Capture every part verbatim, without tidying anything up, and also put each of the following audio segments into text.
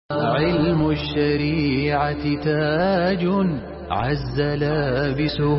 علم الشريعة تاج عز لابسه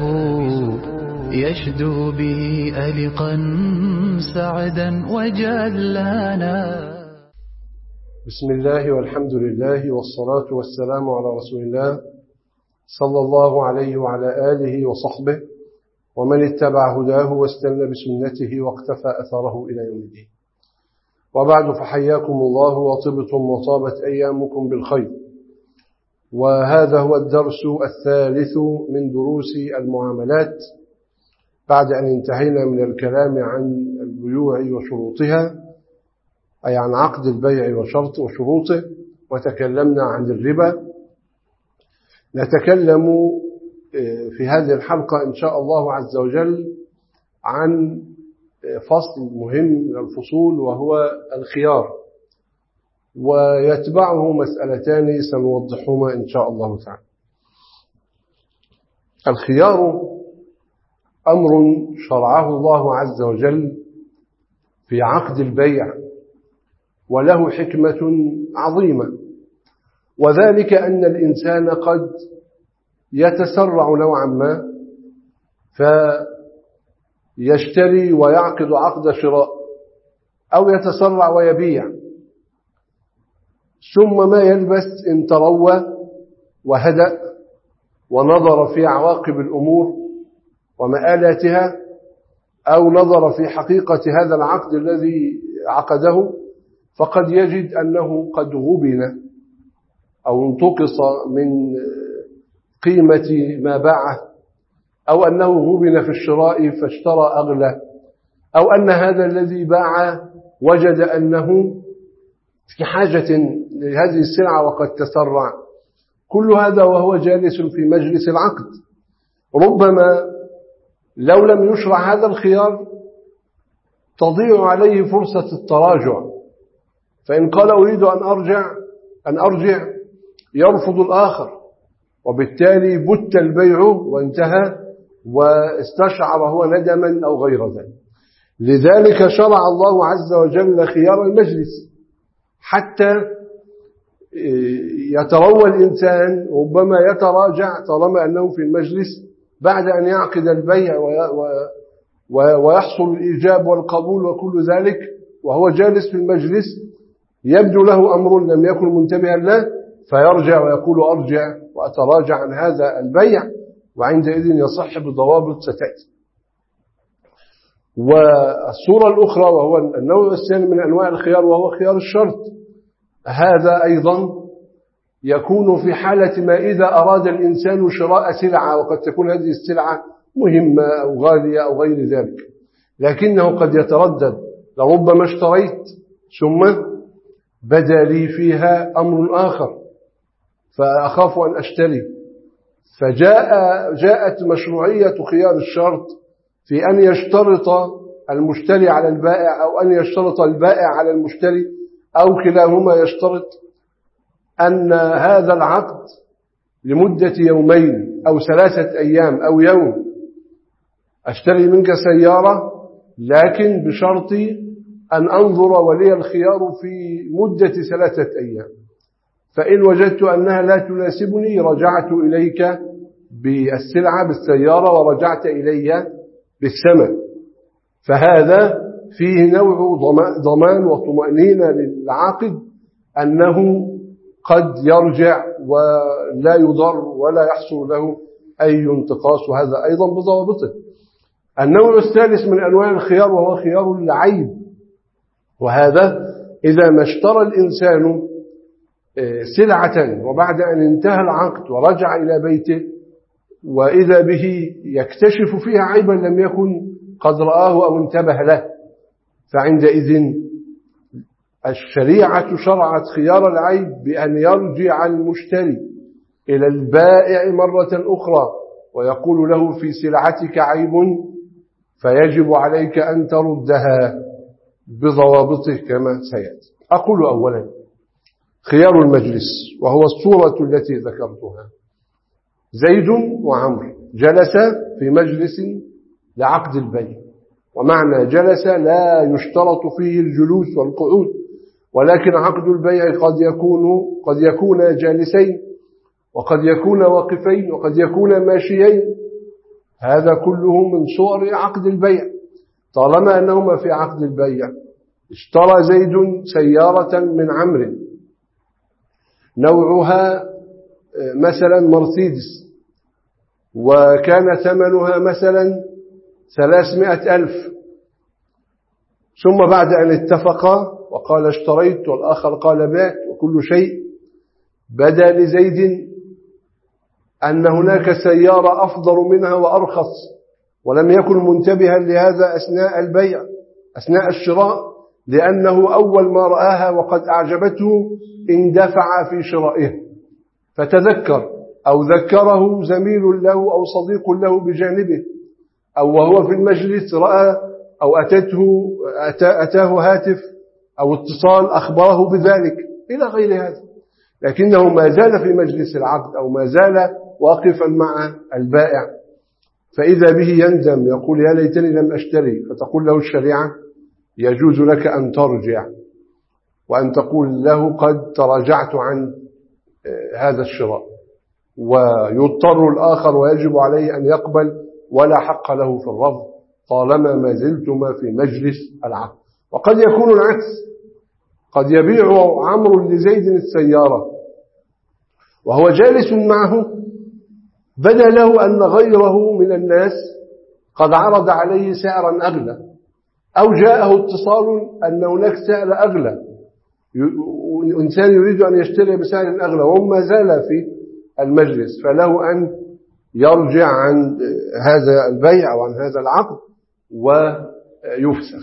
يشدو به ألقا سعدا وجلانا. بسم الله والحمد لله والصلاة والسلام على رسول الله صلى الله عليه وعلى آله وصحبه ومن اتبع هداه واستنى بسنته واقتفى أثره إلى يوم الدين. وبعد، فحياكم الله وطبتم وطابت أيامكم بالخير. وهذا هو الدرس الثالث من دروس المعاملات بعد أن انتهينا من الكلام عن البيوع وشروطها، أي عن عقد البيع وشرط وشروطه، وتكلمنا عن الربا. نتكلم في هذه الحلقة إن شاء الله عز وجل عن فصل مهم من الفصول وهو الخيار، ويتبعه مسألتان سنوضحهما إن شاء الله تعالى. الخيار أمر شرعه الله عز وجل في عقد البيع، وله حكمة عظيمة، وذلك أن الإنسان قد يتسرع نوعا ما فيشتري ويعقد عقد شراء، أو يتسرع ويبيع، ثم ما يلبث إن تروى وهدأ ونظر في عواقب الأمور ومآلاتها، أو نظر في حقيقة هذا العقد الذي عقده، فقد يجد أنه قد غبن أو انتقص من قيمة ما باعه، أو أنه غبن في الشراء فاشترى أغلى، أو أن هذا الذي باع وجد أنه في حاجة لهذه السلعة وقد تسرع. كل هذا وهو جالس في مجلس العقد. ربما لو لم يشرع هذا الخيار تضيع عليه فرصة التراجع، فإن قال أريد أن أرجع أن أرجع يرفض الآخر، وبالتالي بت البيع وانتهى واستشعر هو ندما أو غير ذلك. لذلك شرع الله عز وجل خيار المجلس حتى يتروى الإنسان، ربما يتراجع طالما أنه في المجلس بعد أن يعقد البيع ويحصل الإيجاب والقبول وكل ذلك، وهو جالس في المجلس يبدو له أمر لم يكن منتبها له، فيرجع ويقول أرجع وأتراجع عن هذا البيع، وعندئذ يصح بضوابط ستأتي. والصورة الأخرى وهو النوع الثاني من أنواع الخيار وهو خيار الشرط. هذا أيضا يكون في حالة ما إذا أراد الإنسان شراء سلعة، وقد تكون هذه السلعة مهمة أو غالية أو غير ذلك، لكنه قد يتردد، لربما اشتريت ثم بدا لي فيها أمر آخر فأخاف أن أشتري، فجاء جاءت مشروعية خيار الشرط في أن يشترط المشتري على البائع، أو أن يشترط البائع على المشتري، أو كلاهما يشترط أن هذا العقد لمدة يومين أو ثلاثة أيام أو يوم. أشتري منك سيارة لكن بشرط أن أنظر ولي الخيار في مدة ثلاثة أيام، فإن وجدت أنها لا تناسبني رجعت إليك بالسلعة بالسيارة ورجعت إلي بالثمن. فهذا فيه نوع ضمان وطمأنينة للعاقد أنه قد يرجع ولا يضر ولا يحصل له أي انتقاص، وهذا أيضا بضوابطه. النوع الثالث من أنواع الخيار وهو خيار العيب، وهذا إذا ما اشترى الإنسان سلعة وبعد أن انتهى العقد ورجع إلى بيته وإذا به يكتشف فيها عيبا لم يكن قد رآه أو انتبه له، فعندئذ الشريعة شرعت خيار العيب بأن يرجع المشتري إلى البائع مرة أخرى ويقول له في سلعتك عيب فيجب عليك أن تردها بضوابطه كما سيأتي. أقول أولا خيار المجلس، وهو الصورة التي ذكرتها. زيد وعمر جلسا في مجلس لعقد البيع، ومعنى جلس لا يشترط فيه الجلوس والقعود، ولكن عقد البيع قد يكون قد يكون جالسين، وقد يكون واقفين، وقد يكون ماشيين. هذا كله من صور عقد البيع. طالما أنهما في عقد البيع، اشترى زيد سيارة من عمرو نوعها مثلا مرسيدس، وكان ثمنها مثلا ثلاثمائة ألف، ثم بعد أن اتفقا وقال اشتريت والآخر قال بعت وكل شيء، بدا لزيد أن هناك سيارة أفضل منها وأرخص، ولم يكن منتبها لهذا أثناء البيع أثناء الشراء، لأنه أول ما رآها وقد أعجبته اندفع في شرائها، فتذكر أو ذكره زميل له أو صديق له بجانبه، أو وهو في المجلس رأى أو أتته أتاه هاتف أو اتصال أخبره بذلك إلى غير هذا، لكنه ما زال في مجلس العقد أو ما زال واقفا مع البائع، فإذا به يندم يقول يا ليتني لم أشتري، فتقول له الشريعة يجوز لك أن ترجع، وأن تقول له قد تراجعت عن هذا الشراء، ويضطر الآخر ويجب عليه أن يقبل ولا حق له في الرفض طالما ما زلتما في مجلس العقد. وقد يكون العكس، قد يبيع عمرو لزيد السيارة وهو جالس معه، بدا له أن غيره من الناس قد عرض عليه سعرا أغلى، أو جاءه اتصال أن هناك سعر أغلى، إنسان يريد أن يشتري بسعر أغلى وهم ما زال في المجلس، فله أن يرجع عن هذا البيع أو عن هذا العقد ويفسخ.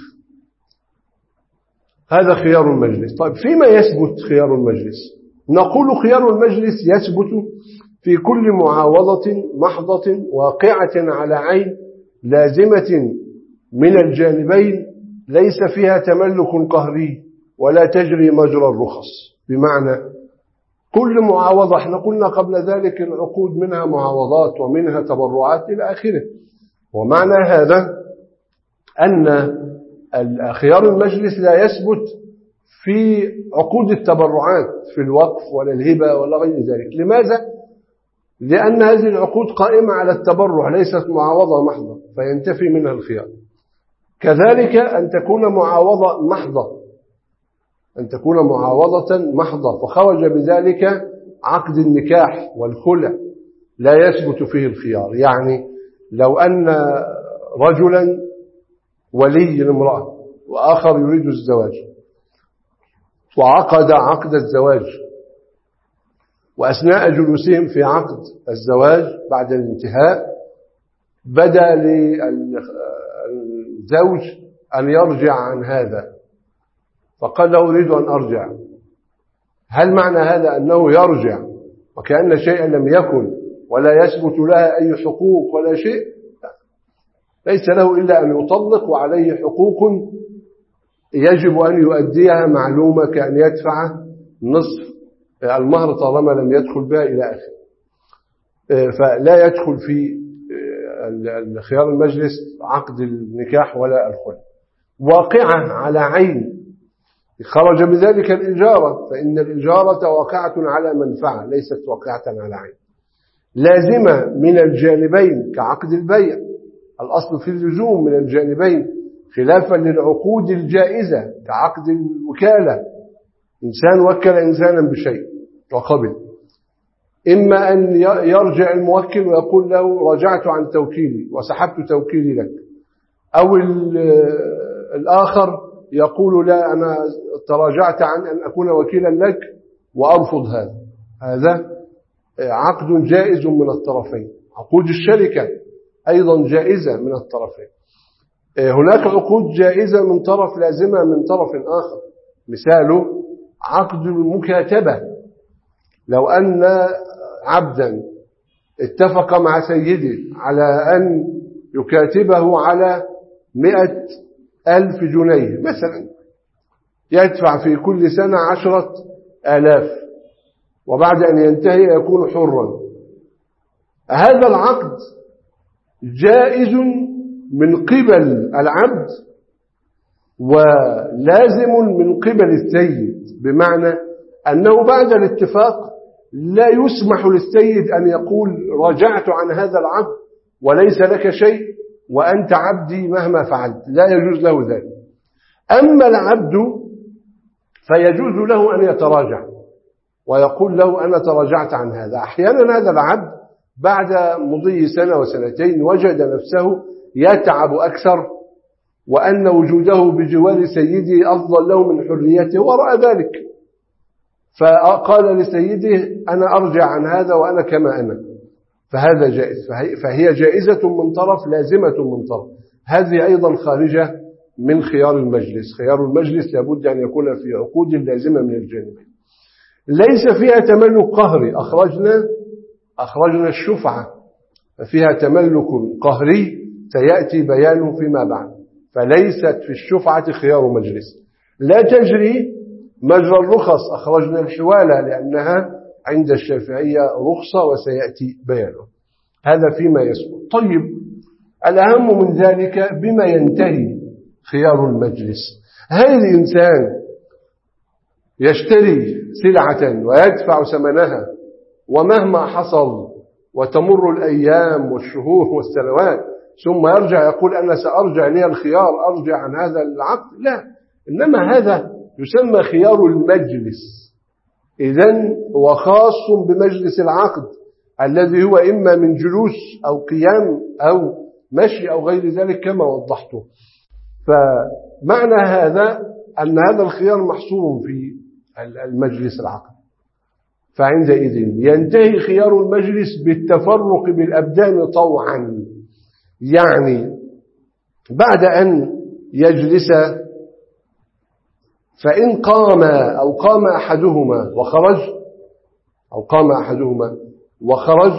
هذا خيار المجلس. طيب فيما يثبت خيار المجلس؟ نقول خيار المجلس يثبت في كل معاوضة محضة واقعة على عين لازمة من الجانبين، ليس فيها تملك قهري ولا تجري مجرى الرخص. بمعنى كل معاوضة، احنا قلنا قبل ذلك العقود منها معاوضات ومنها تبرعات إلى آخره، ومعنى هذا أن خيار المجلس لا يثبت في عقود التبرعات في الوقف ولا الهبة ولا غير ذلك. لماذا؟ لأن هذه العقود قائمة على التبرع، ليست معاوضة محضة، فينتفي منها الخيار. كذلك أن تكون معاوضة محضة، أن تكون معاوضة محضة فخرج بذلك عقد النكاح والخلع، لا يثبت فيه الخيار. يعني لو أن رجلا ولي الامرأة وآخر يريد الزواج، وعقد عقد الزواج، وأثناء جلوسهم في عقد الزواج بعد الانتهاء بدا للزوج أن يرجع عن هذا، فقال له أريد أن أرجع. هل معنى هذا أنه يرجع وكأن شيئا لم يكن ولا يثبت لها أي حقوق ولا شيء؟ ليس له إلا أن يطلق وعليه حقوق يجب أن يؤديها معلومة، كأن يدفع نصف المهر طالما لم يدخل بها إلى آخره. فلا يدخل في خيار المجلس عقد النكاح ولا الخلع. واقعة على عين خرج بذلك الإجارة، فإن الإجارة واقعة على منفعة ليست واقعة على عين. لازمة من الجانبين كعقد البيع، الأصل في اللزوم من الجانبين، خلافا للعقود الجائزة كعقد الوكالة. إنسان وكل إنسانا بشيء وقبل، إما أن يرجع الموكل ويقول له رجعت عن توكيلي وسحبت توكيلي لك، أو الآخر يقول لا أنا تراجعت عن أن أكون وكيلا لك وأرفض هذا. هذا عقد جائز من الطرفين. عقود الشركة أيضا جائزة من الطرفين. هناك عقود جائزة من طرف، لازمة من طرف آخر. مثاله عقد المكاتبة. لو أن عبدا اتفق مع سيده على أن يكاتبه على مئة ألف جنيه مثلا، يدفع في كل سنة عشرة آلاف، وبعد أن ينتهي يكون حرا. هذا العقد جائز من قبل العبد ولازم من قبل السيد، بمعنى أنه بعد الاتفاق لا يسمح للسيد أن يقول رجعت عن هذا العبد وليس لك شيء وأنت عبدي مهما فعلت، لا يجوز له ذلك. أما العبد فيجوز له أن يتراجع ويقول له أنا تراجعت عن هذا. أحيانا هذا العبد بعد مضي سنة وسنتين وجد نفسه يتعب أكثر، وأن وجوده بجوار سيده أفضل له من حريته، ورأى ذلك فقال لسيده أنا أرجع عن هذا وأنا كما أنا، فهذا جائز. فهي جائزة من طرف، لازمة من طرف. هذه أيضا خارجة من خيار المجلس. خيار المجلس لابد أن يكون في عقود لازمة من الجانبين، ليس فيها تملك قهري. أخرجنا أخرجنا الشفعة فيها تملك قهري سيأتي بيانه فيما بعد، فليست في الشفعة خيار مجلس. لا تجري مجرى الرخص. أخرجنا الحوالة لأنها عند الشافعية رخصة وسيأتي بيانه، هذا فيما يسبق. طيب، الأهم من ذلك بما ينتهي خيار المجلس. هل الإنسان يشتري سلعة ويدفع ثمنها ومهما حصل وتمر الأيام والشهور والسنوات ثم يرجع يقول أنا سأرجع لي الخيار أرجع عن هذا العقد؟ لا، إنما هذا يسمى خيار المجلس. إذن هو خاص بمجلس العقد الذي هو إما من جلوس أو قيام أو مشي أو غير ذلك كما وضحته. فمعنى هذا أن هذا الخيار محصور في المجلس العقد. فعندئذ ينتهي خيار المجلس بالتفرق بالأبدان طوعا، يعني بعد أن يجلس فإن قام أو قام أحدهما وخرج أو قام أحدهما وخرج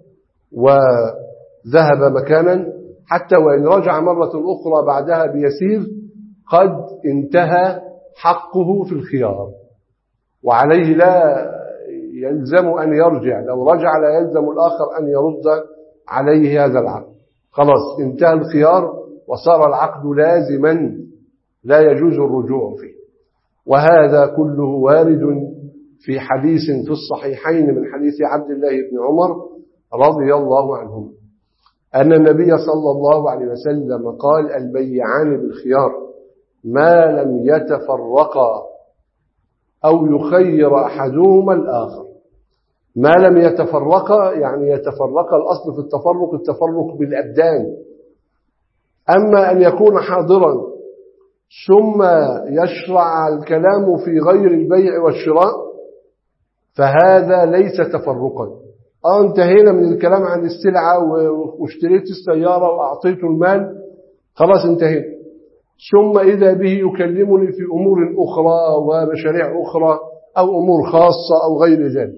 وذهب مكانا، حتى وإن رجع مرة أخرى بعدها بيسير قد انتهى حقه في الخيار، وعليه لا يلزم أن يرجع. لو رجع لا يلزم الآخر أن يرد عليه هذا العقد. خلاص انتهى الخيار وصار العقد لازما لا يجوز الرجوع فيه. وهذا كله وارد في حديث في الصحيحين من حديث عبد الله بن عمر رضي الله عنهم أن النبي صلى الله عليه وسلم قال البيعان بالخيار ما لم يتفرقا أو يخير أحدهما الآخر. ما لم يتفرقا يعني يتفرقا، الأصل في التفرق التفرق بالأبدان. أما أن يكون حاضرا ثم يشرع الكلام في غير البيع والشراء فهذا ليس تفرقا. اه انتهينا من الكلام عن السلعة واشتريت السيارة وأعطيت المال، خلاص انتهينا. ثم إذا به يكلمني في أمور أخرى ومشاريع أخرى أو أمور خاصة أو غير ذلك.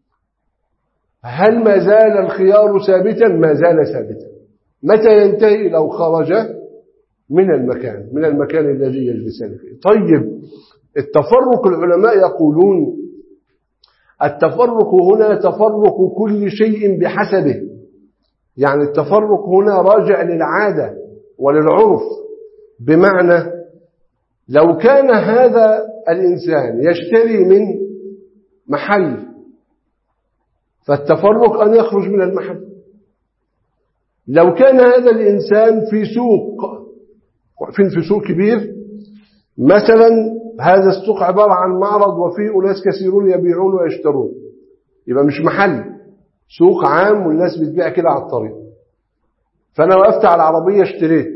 هل ما زال الخيار ثابتا؟ ما زال ثابتا. متى ينتهي؟ لو خرج من المكان من المكان الذي يجلسان فيه. طيب، التفرق العلماء يقولون التفرق هنا تفرق كل شيء بحسبه، يعني التفرق هنا راجع للعادة وللعرف. بمعنى لو كان هذا الإنسان يشتري من محل فالتفرق أن يخرج من المحل. لو كان هذا الإنسان في سوق واقفين في سوق كبير مثلا، هذا السوق عبارة عن معرض وفيه أناس كثيرون يبيعون ويشترون، يبقى مش محل، سوق عام والناس بتبيع كده على الطريق. فأنا وقفت على العربية اشتريت،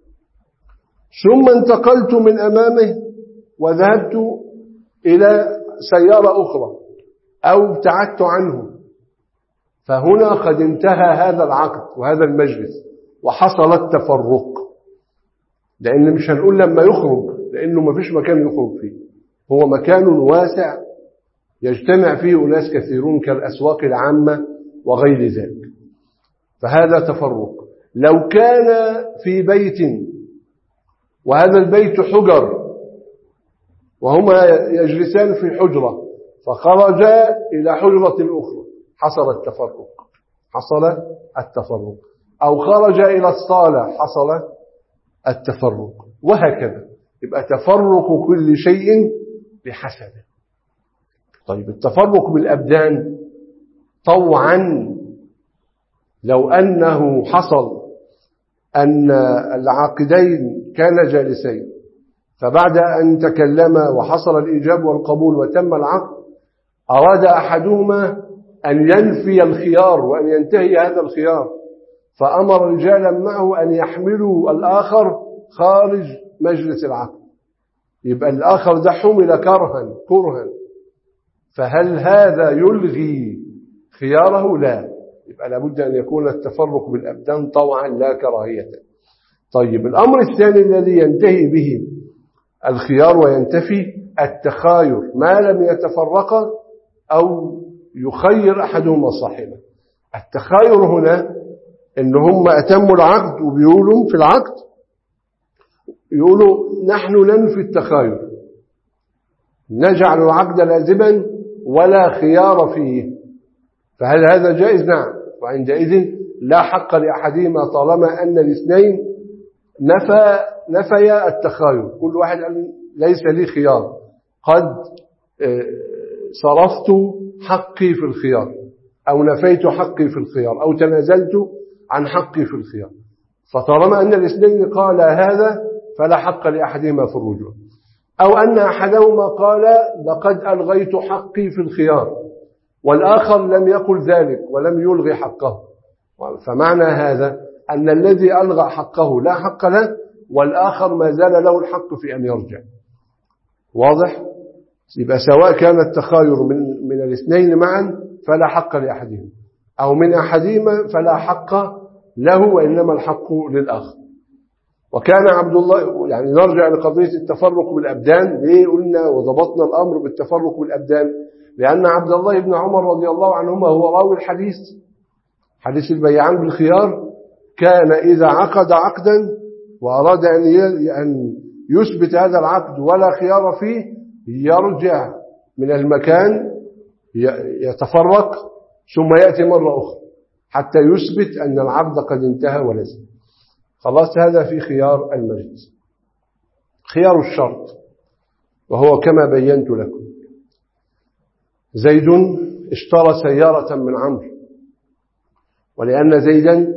ثم انتقلت من أمامه وذهبت إلى سيارة أخرى أو ابتعدت عنه، فهنا قد انتهى هذا العقد وهذا المجلس وحصل التفرق. لأن مش هنقول لما يخرج، لأنه ما فيش مكان يخرج فيه، هو مكان واسع يجتمع فيه أناس كثيرون كالأسواق العامة وغير ذلك، فهذا تفرق. لو كان في بيت وهذا البيت حجر وهما يجلسان في حجرة فخرجا إلى حجرة أخرى حصل التفرق حصل التفرق أو خرج إلى الصالة حصل التفرق، وهكذا. يبقى تفرق كل شيء بحسبه. طيب التفرق بالأبدان طوعا لو أنه حصل أن العاقدين كانا جالسين، فبعد أن تكلما وحصل الإيجاب والقبول وتم العقد، أراد أحدهما أن ينفي الخيار وأن ينتهي هذا الخيار، فأمر رجالا معه أن يحملوا الآخر خارج مجلس العقد، يبقى الآخر ده حمل كرها كرها، فهل هذا يلغي خياره؟ لا، يبقى لابد أن يكون التفرق بالأبدان طوعا لا كراهية. طيب الأمر الثاني الذي ينتهي به الخيار وينتفي التخاير ما لم يتفرق أو يخير أحدهما صاحبه. التخاير هنا إن هم أتموا العقد وبيقولوا في العقد يقولوا نحن ننفي التخاير، نجعل العقد لازما ولا خيار فيه، فهل هذا جائز؟ نعم. وعندئذ لا حق لأحدهما طالما أن الاثنين نفى نفي التخاير، كل واحد قال ليس لي خيار، قد صرفت حقي في الخيار أو نفيت حقي في الخيار أو تنازلت عن حقي في الخيار، فطالما أن الاثنين قال هذا فلا حق لأحدهما في الرجوع. أو أن أحدهما قال لقد ألغيت حقي في الخيار والآخر لم يقل ذلك ولم يلغي حقه، فمعنى هذا أن الذي ألغى حقه لا حق له والآخر ما زال له الحق في أن يرجع. واضح؟ يبقى سواء كان التخاير من, من الاثنين معا فلا حق لأحدهما، أو من أحدهما فلا حق له وإنما الحق للآخر. وكان عبد الله، يعني نرجع لقضية التفرق بالأبدان، ليه قلنا وضبطنا الأمر بالتفرق بالأبدان؟ لأن عبد الله بن عمر رضي الله عنهما هو راوي الحديث، حديث البيعان بالخيار، كان إذا عقد عقدا وأراد أن يثبت هذا العقد ولا خيار فيه يرجع من المكان يتفرق ثم يأتي مرة أخرى حتى يثبت أن العقد قد انتهى ولزم. خلاص، هذا في خيار المجلس. خيار الشرط وهو كما بينت لكم، زيد اشترى سيارة من عمرو، ولأن زيدا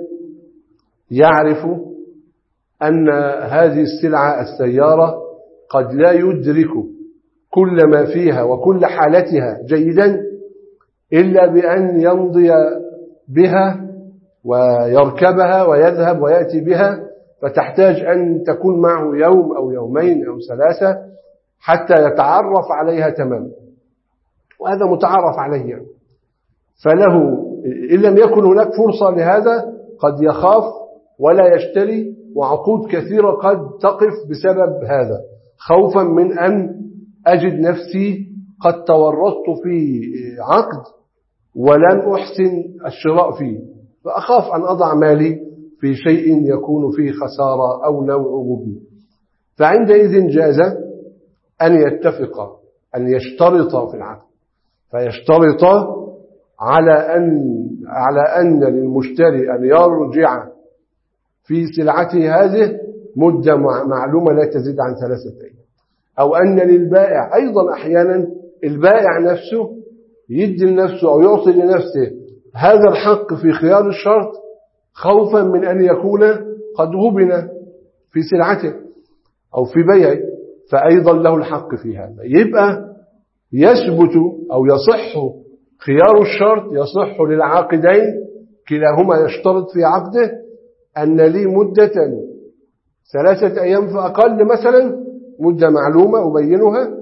يعرف أن هذه السلعة السيارة قد لا يدرك كل ما فيها وكل حالتها جيدا إلا بأن يمضي بها ويركبها ويذهب ويأتي بها، فتحتاج أن تكون معه يوم أو يومين أو ثلاثة حتى يتعرف عليها تماما، وهذا متعرف عليه. فله إن لم يكن هناك فرصة لهذا قد يخاف ولا يشتري، وعقود كثيرة قد تقف بسبب هذا، خوفا من أن أجد نفسي قد تورطت في عقد ولن أحسن الشراء فيه، فأخاف أن أضع مالي في شيء يكون فيه خسارة أو نوع غبن. فعندئذ جاز أن يتفق أن يشترط في العقد، فيشترط على أن على أن للمشتري أن يرجع في سلعته هذه مدة معلومة لا تزيد عن ثلاثة أيام، أو أن للبائع أيضا أحيانا البائع نفسه يدي لنفسه أو يعطي لنفسه هذا الحق في خيار الشرط خوفا من أن يكون قد غبن في سلعته أو في بيعه، فأيضا له الحق في هذا. يبقى يثبت أو يصح خيار الشرط، يصح للعاقدين كلاهما يشترط في عقده أن لي مدة ثلاثة أيام فأقل، مثلا مدة معلومة أبينها،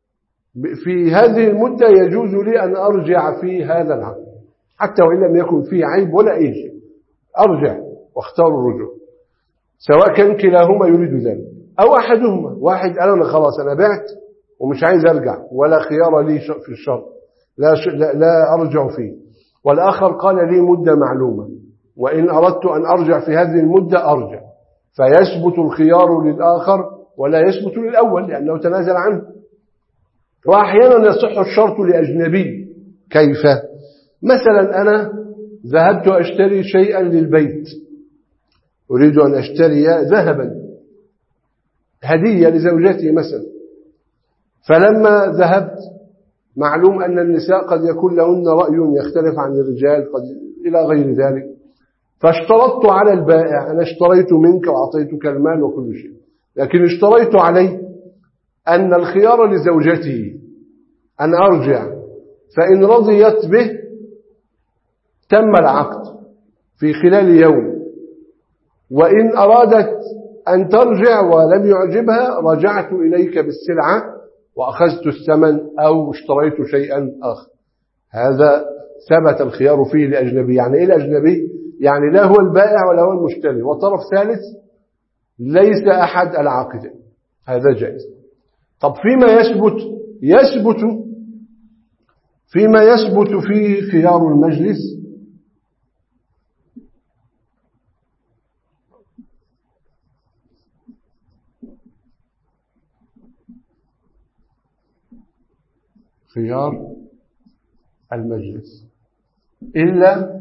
في هذه المدة يجوز لي أن أرجع في هذا العقد حتى وإن لم يكن فيه عيب ولا أي شيء، أرجع واختار الرجوع، سواء كان كلاهما يريد ذلك أو أحدهما. واحد قال أنا خلاص أنا بعت ومش عايز أرجع ولا خيار لي في الشرط، لا, لا, لا أرجع فيه، والآخر قال لي مدة معلومة وإن أردت أن أرجع في هذه المدة أرجع، فيثبت الخيار للآخر ولا يثبت للأول لأنه تنازل عنه. وأحيانا يصح الشرط لأجنبي. كيف؟ مثلا أنا ذهبت أشتري شيئا للبيت، أريد أن أشتري ذهبا، هدية لزوجتي مثلا، فلما ذهبت معلوم أن النساء قد يكون لهن رأي يختلف عن الرجال قد إلى غير ذلك، فاشترطت على البائع، أنا اشتريت منك وأعطيتك المال وكل شيء، لكن اشتريت عليه أن الخيار لزوجتي أن أرجع، فإن رضيت به تم العقد في خلال يوم، وإن أرادت أن ترجع ولم يعجبها رجعت إليك بالسلعة وأخذت الثمن أو اشتريت شيئا آخر. هذا ثبت الخيار فيه لأجنبي. يعني إيه الأجنبي؟ يعني لا هو البائع ولا هو المشتري، وطرف ثالث ليس أحد العاقدين، هذا جائز. طب فيما يثبت يثبت فيما يثبت فيه خيار المجلس خيار المجلس إلا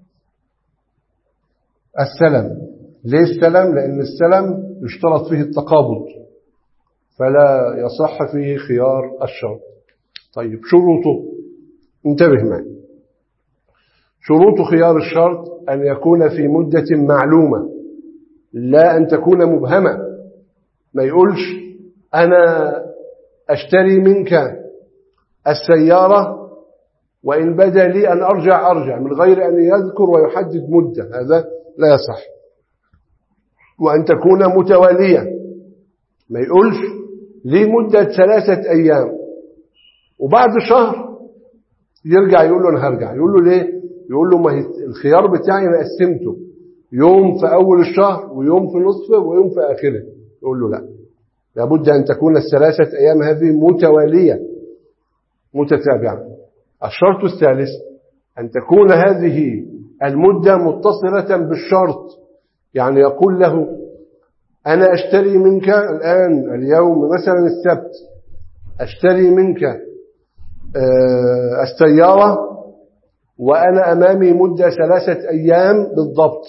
السلم. ليه السلم؟ لأن السلم يشترط فيه التقابض فلا يصح فيه خيار الشرط. طيب شروطه، انتبه معي، شروط خيار الشرط أن يكون في مدة معلومة، لا أن تكون مبهمة. ما يقولش أنا أشتري منك السيارة وإن بدا لي أن أرجع أرجع، من غير أن يذكر ويحدد مدة، هذا لا يصح. وأن تكون متوالية، ما يقولش لي مدة ثلاثة أيام وبعد شهر يرجع يقول له أنا هرجع. يقول له ليه؟ يقول له ما هي الخيار بتاعي ما قسمته يوم في أول الشهر ويوم في نصفه ويوم في آخره. يقول له لا، لابد أن تكون الثلاثة أيام هذه متوالية متتابعة. الشرط الثالث أن تكون هذه المدة متصلة بالشرط، يعني يقول له أنا أشتري منك الآن اليوم مثلا السبت، أشتري منك السيارة وأنا أمامي مدة ثلاثة أيام بالضبط،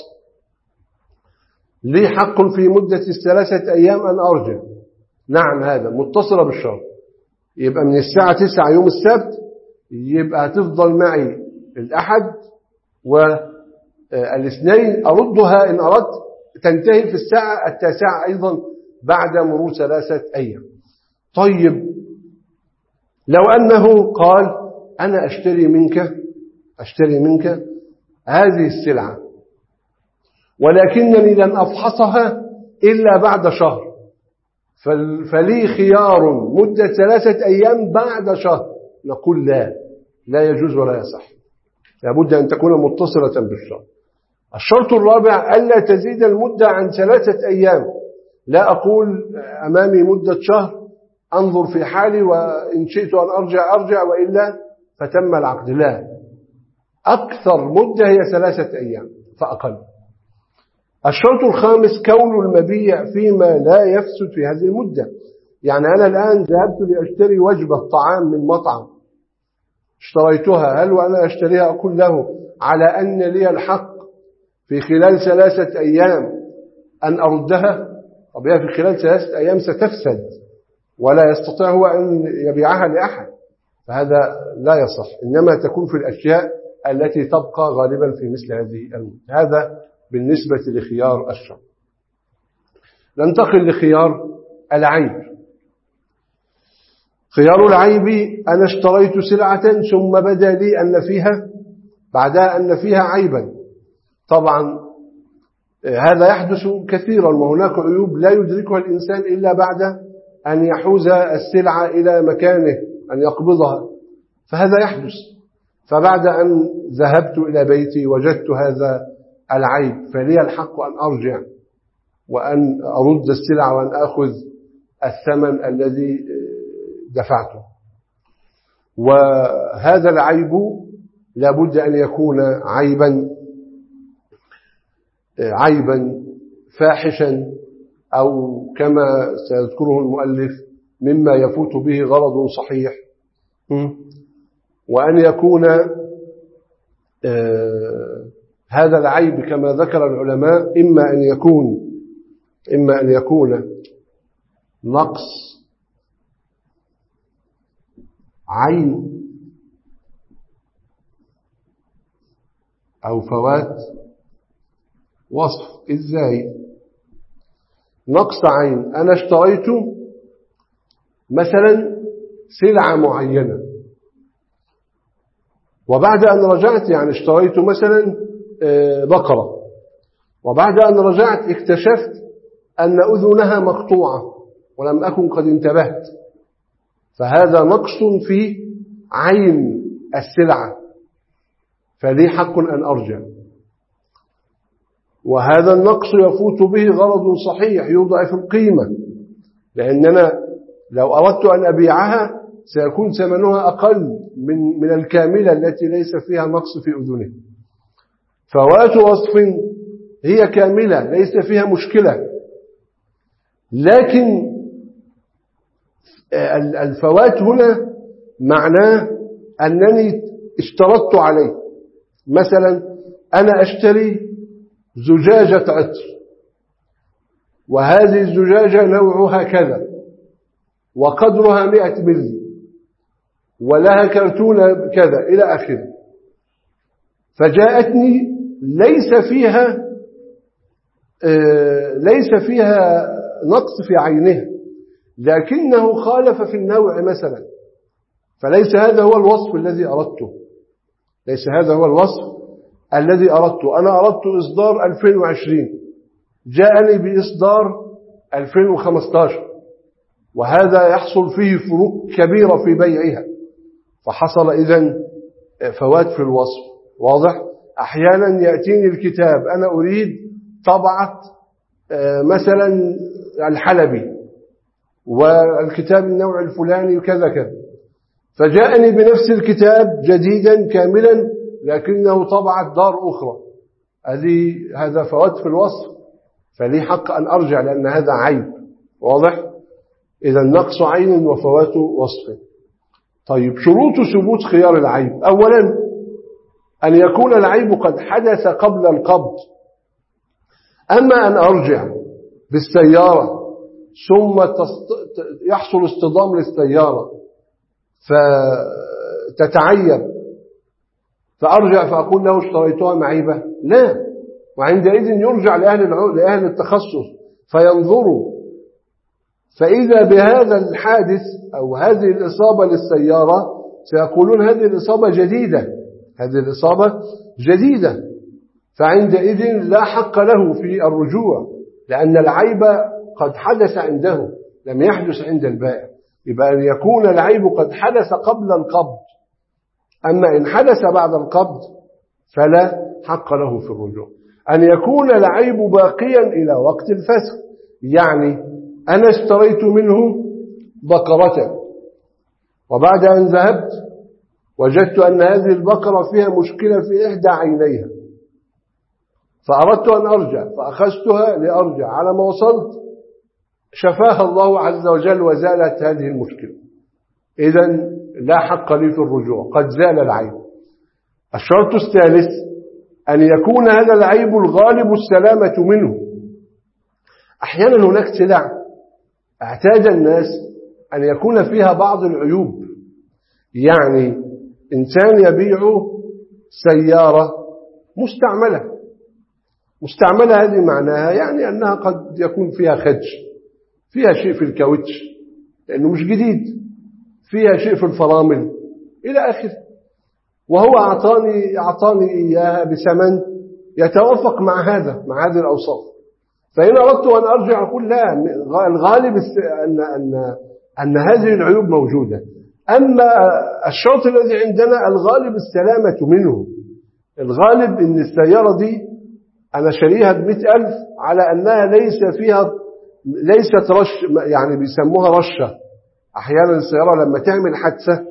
لي حق في مدة الثلاثة أيام أن أرجع. نعم، هذا متصل بالشرط. يبقى من الساعة تسعة يوم السبت يبقى هتفضل معي الأحد والاثنين، أردها إن أردت تنتهي في الساعة التاسعة أيضا بعد مرور ثلاثة أيام. طيب لو أنه قال أنا أشتري منك أشتري منك هذه السلعة ولكنني لن أفحصها إلا بعد شهر، فلي خيار مدة ثلاثة أيام بعد شهر، نقول لا، لا يجوز ولا يصح، لابد أن تكون متصلة بالشرط. الشرط الرابع ألا تزيد المدة عن ثلاثة أيام. لا أقول أمامي مدة شهر أنظر في حالي وإن شئت أن أرجع أرجع وإلا فتم العقد، لا، أكثر مدة هي ثلاثة أيام فأقل. الشرط الخامس كون المبيع فيما لا يفسد في هذه المدة. يعني أنا الآن ذهبت لأشتري وجبة طعام من مطعم، اشتريتها، هل وأنا أشتريها أقول له على أن لي الحق في خلال ثلاثة أيام أن أردها؟ طب هي في خلال ثلاثة أيام ستفسد ولا يستطيع هو أن يبيعها لأحد، فهذا لا يصح. إنما تكون في الأشياء التي تبقى غالبا في مثل هذه المدة. هذا بالنسبة لخيار الشرط. ننتقل لخيار العيب. خيار العيب أنا اشتريت سلعة ثم بدا لي أن فيها بعدها أن فيها عيبا. طبعا هذا يحدث كثيرا، وهناك عيوب لا يدركها الإنسان إلا بعد أن يحوز السلعة إلى مكانه أن يقبضها، فهذا يحدث. فبعد أن ذهبت إلى بيتي وجدت هذا العيب، فلي الحق أن أرجع وأن أرد السلعة وأن أخذ الثمن الذي دفعته. وهذا العيب لابد أن يكون عيبا عيبا فاحشا، أو كما سيذكره المؤلف مما يفوت به غرض صحيح، وأن يكون هذا العيب كما ذكر العلماء إما أن يكون إما أن يكون نقص عين أو فوات وصف. إزاي؟ نقص عين، أنا اشتريت مثلا سلعة معينة، وبعد أن رجعت يعني اشتريت مثلا بقرة، وبعد أن رجعت اكتشفت أن أذنها مقطوعة ولم أكن قد انتبهت، فهذا نقص في عين السلعة، فلي حق أن أرجع. وهذا النقص يفوت به غرض صحيح يضعف القيمة، لأننا لو أردت أن أبيعها سيكون ثمنها أقل من من الكاملة التي ليس فيها نقص في أذنها. فوات وصف هي كاملة ليس فيها مشكلة، لكن الفوات هنا معناه أنني اشترطت عليه. مثلا أنا أشتري زجاجة عطر، وهذه الزجاجة نوعها كذا وقدرها مئة ملي ولها كرتونة كذا إلى آخره، فجاءتني ليس فيها ليس فيها نقص في عينها، لكنه خالف في النوع مثلا، فليس هذا هو الوصف الذي أردته، ليس هذا هو الوصف الذي أردته. أنا أردت إصدار ألفين وعشرين، جاءني بإصدار ألفين وخمسة عشر، وهذا يحصل فيه فروق كبيرة في بيعها، فحصل إذن فوات في الوصف. واضح؟ أحيانا يأتيني الكتاب أنا أريد طبعة مثلا الحلبي، والكتاب النوع الفلاني وكذا كذا، فجاءني بنفس الكتاب جديدا كاملا لكنه طبعة دار أخرى، هذه هذا فوات في الوصف، فلي حق أن أرجع لأن هذا عيب. واضح؟ إذا نقص عين وفوات وصف. طيب، شروط ثبوت خيار العيب: أولا أن يكون العيب قد حدث قبل القبض. أما أن أرجع بالسيارة ثم يحصل اصطدام للسيارة فتتعيب فأرجع فأقول له اشتريتها معيبة، لا، وعندئذ يرجع لأهل العقد لأهل التخصص فينظروا، فإذا بهذا الحادث أو هذه الإصابة للسيارة سيقولون هذه الإصابة جديدة، هذه الإصابة جديدة، فعندئذ لا حق له في الرجوع، لأن العيب قد حدث عنده لم يحدث عند البائع. يبقى أن يكون العيب قد حدث قبل القبض، أما إن حدث بعد القبض فلا حق له في الرجوع. أن يكون العيب باقيا إلى وقت الفسخ، يعني أنا اشتريت منه بقرة، وبعد أن ذهبت وجدت أن هذه البقرة فيها مشكلة في إحدى عينيها، فأردت أن أرجع فأخذتها لأرجع، على ما وصلت شفاها الله عز وجل وزالت هذه المشكلة، إذن لا حق لي في الرجوع، قد زال العيب. الشرط الثالث أن يكون هذا العيب الغالب السلامة منه. أحيانا هناك سلع اعتاد الناس أن يكون فيها بعض العيوب، يعني إنسان يبيع سيارة مستعملة، مستعملة هذه معناها يعني أنها قد يكون فيها خدش، فيها شيء في الكاوتش لأنه مش جديد، فيها شيء في الفرامل إلى آخره، وهو أعطاني, أعطاني إياها بثمن يتوافق مع هذا مع هذه الأوصاف. فإن أردت أن أرجع أقول لا، الغالب أن, أن, أن هذه العيوب موجودة، أما الشرط الذي عندنا الغالب السلامة منه. الغالب أن السيارة دي أنا شريها بمئة ألف على أنها ليس فيها ليست رش، يعني بيسموها رشة. أحيانا السيارة لما تعمل حادثة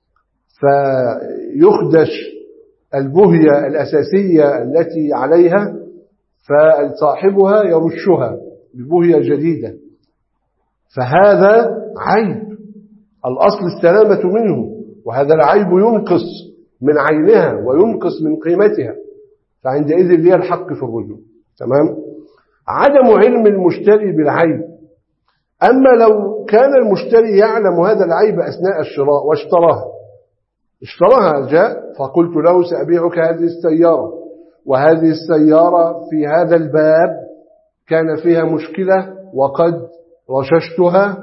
فيخدش البهية الأساسية التي عليها، فصاحبها يرشها ببهية جديدة، فهذا عيب الأصل السلامة منه، وهذا العيب ينقص من عينها وينقص من قيمتها، فعندئذ لي الحق في الرجوع. تمام. عدم علم المشتري بالعيب، أما لو كان المشتري يعلم هذا العيب أثناء الشراء واشتراها اشتراها جاء فقلت له سأبيعك هذه السيارة، وهذه السيارة في هذا الباب كان فيها مشكلة وقد رششتها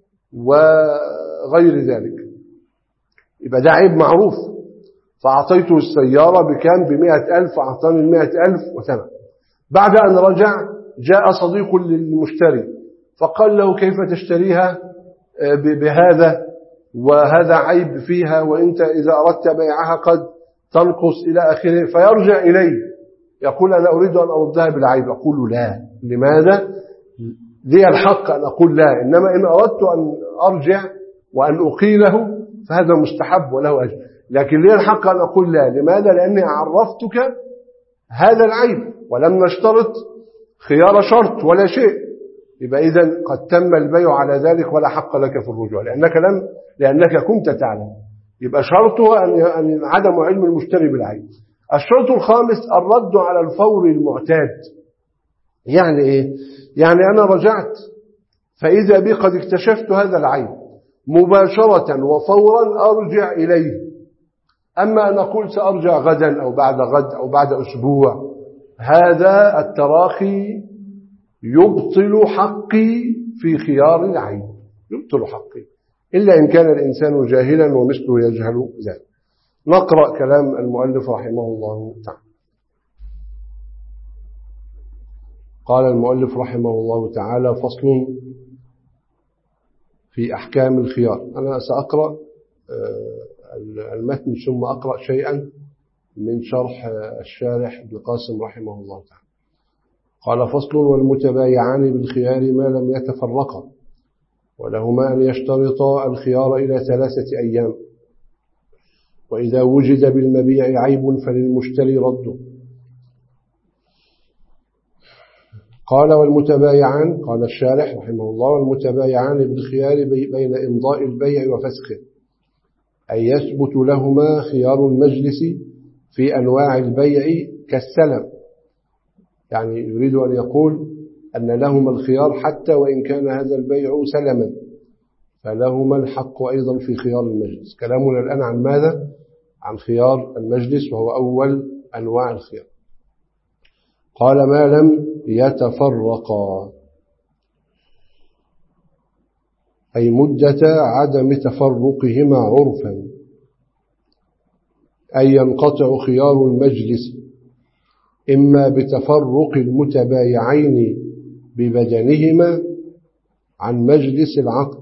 وغير ذلك، يبقى ده عيب معروف، فأعطيته السيارة بكام؟ بمئة ألف، أعطاني المئة ألف وثمن. بعد أن رجع جاء صديق للمشتري فقال له كيف تشتريها بهذا وهذا عيب فيها، وإنت إذا أردت بيعها قد تنقص إلى آخره، فيرجع إليه يقول أنا أريد أن أردها بالعيب. أقول لا. لماذا؟ لي الحق أن أقول لا، إنما إن أردت أن أرجع وأن أقيله فهذا مستحب وله أجر، لكن لي الحق أن أقول لا. لماذا؟ لأني عرفتك هذا العيب ولم نشترط خيار شرط ولا شيء، يبقى إذن قد تم البيع على ذلك ولا حق لك في الرجوع، لأنك لم لأنك كنت تعلم. يبقى شرطها أن عدم علم المشتري بالعيب. الشرط الخامس الرد على الفور المعتاد. يعني إيه؟ يعني أنا رجعت فإذا بي قد اكتشفت هذا العيب مباشرة وفورا أرجع إليه. أما أن أقول سأرجع غدا أو بعد غد أو بعد أسبوع، هذا التراخي يبطل حقي في خيار العيب، يبطل حقي، إلا إن كان الإنسان جاهلا ومثله يجهل ذلك. نقرأ كلام المؤلف رحمه الله تعالى. قال المؤلف رحمه الله تعالى: فصل في أحكام الخيار. أنا سأقرأ المتن ثم أقرأ شيئا من شرح الشارح ابن قاسم رحمه الله تعالى. قال: فصل: والمتبايعان بالخيار ما لم يتفرقا، ولهما أن يشترطا الخيار إلى ثلاثة أيام، وإذا وجد بالمبيع عيب فللمشتري رده. قال: والمتبايعان، قال الشارح رحمه الله: والمتبايعان بالخيار بين إمضاء البيع وفسخه، أي يثبت لهما خيار المجلس في أنواع البيع كالسلم، يعني يريد أن يقول أن لهما الخيار حتى وإن كان هذا البيع سلما، فلهما الحق أيضا في خيار المجلس. كلامنا الآن عن ماذا؟ عن خيار المجلس، وهو أول أنواع الخيار. قال: ما لم يتفرقا، أي مدة عدم تفرقهما عرفا، أي ينقطع خيار المجلس إما بتفرق المتبايعين ببدنهما عن مجلس العقد.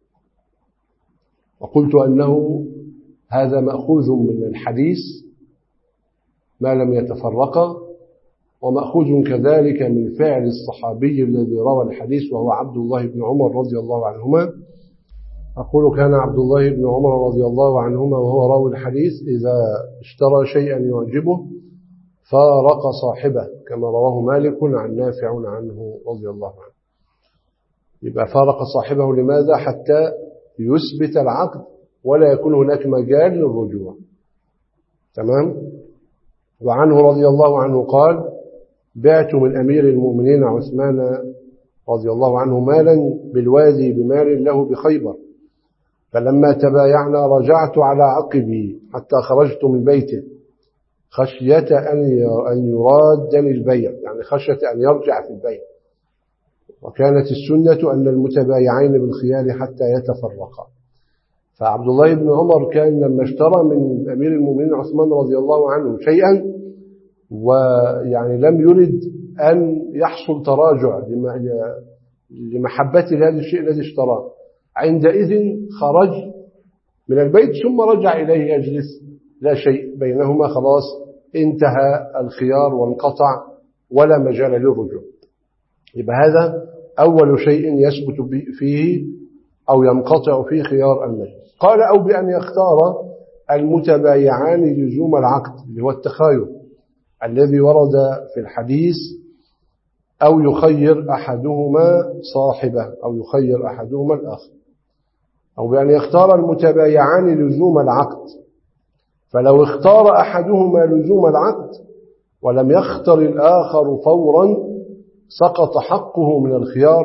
وقلت أنه هذا مأخوذ من الحديث ما لم يتفرقا، ومأخوذ كذلك من فعل الصحابي الذي روى الحديث وهو عبد الله بن عمر رضي الله عنهما. أقول: كان عبد الله بن عمر رضي الله عنهما وهو راوي الحديث إذا اشترى شيئا يعجبه فارق صاحبه، كما رواه مالك عن نافع عنه رضي الله عنه. يبقى فارق صاحبه لماذا؟ حتى يثبت العقد ولا يكون هناك مجال للرجوع. تمام؟ وعنه رضي الله عنه قال: بعت من أمير المؤمنين عثمان رضي الله عنه مالا بالوادي بمال له بخيبر، فلما تبايعنا رجعت على عقبي حتى خرجت من بيته خشية أن يراد للبيع، يعني خشية أن يرجع في البيع. وكانت السنة أن المتبايعين بالخيار حتى يتفرقا. فعبد الله بن عمر كان لما اشترى من أمير المؤمنين عثمان رضي الله عنه شيئا ويعني لم يرد أن يحصل تراجع لمحبته لهذا الشيء الذي اشتراه، عندئذ خرج من البيت ثم رجع إليه يجلس، لا شيء بينهما، خلاص انتهى الخيار وانقطع ولا مجال للرجوع. يبقى هذا أول شيء يثبت فيه أو ينقطع فيه خيار المجلس. قال: أو بأن يختار المتبايعان لزوم العقد، اللي هو التخاير الذي ورد في الحديث، أو يخير أحدهما صاحبه أو يخير أحدهما الآخر. أو بأن يختار المتبايعان لزوم العقد، فلو اختار أحدهما لزوم العقد ولم يختر الآخر فورا سقط حقه من الخيار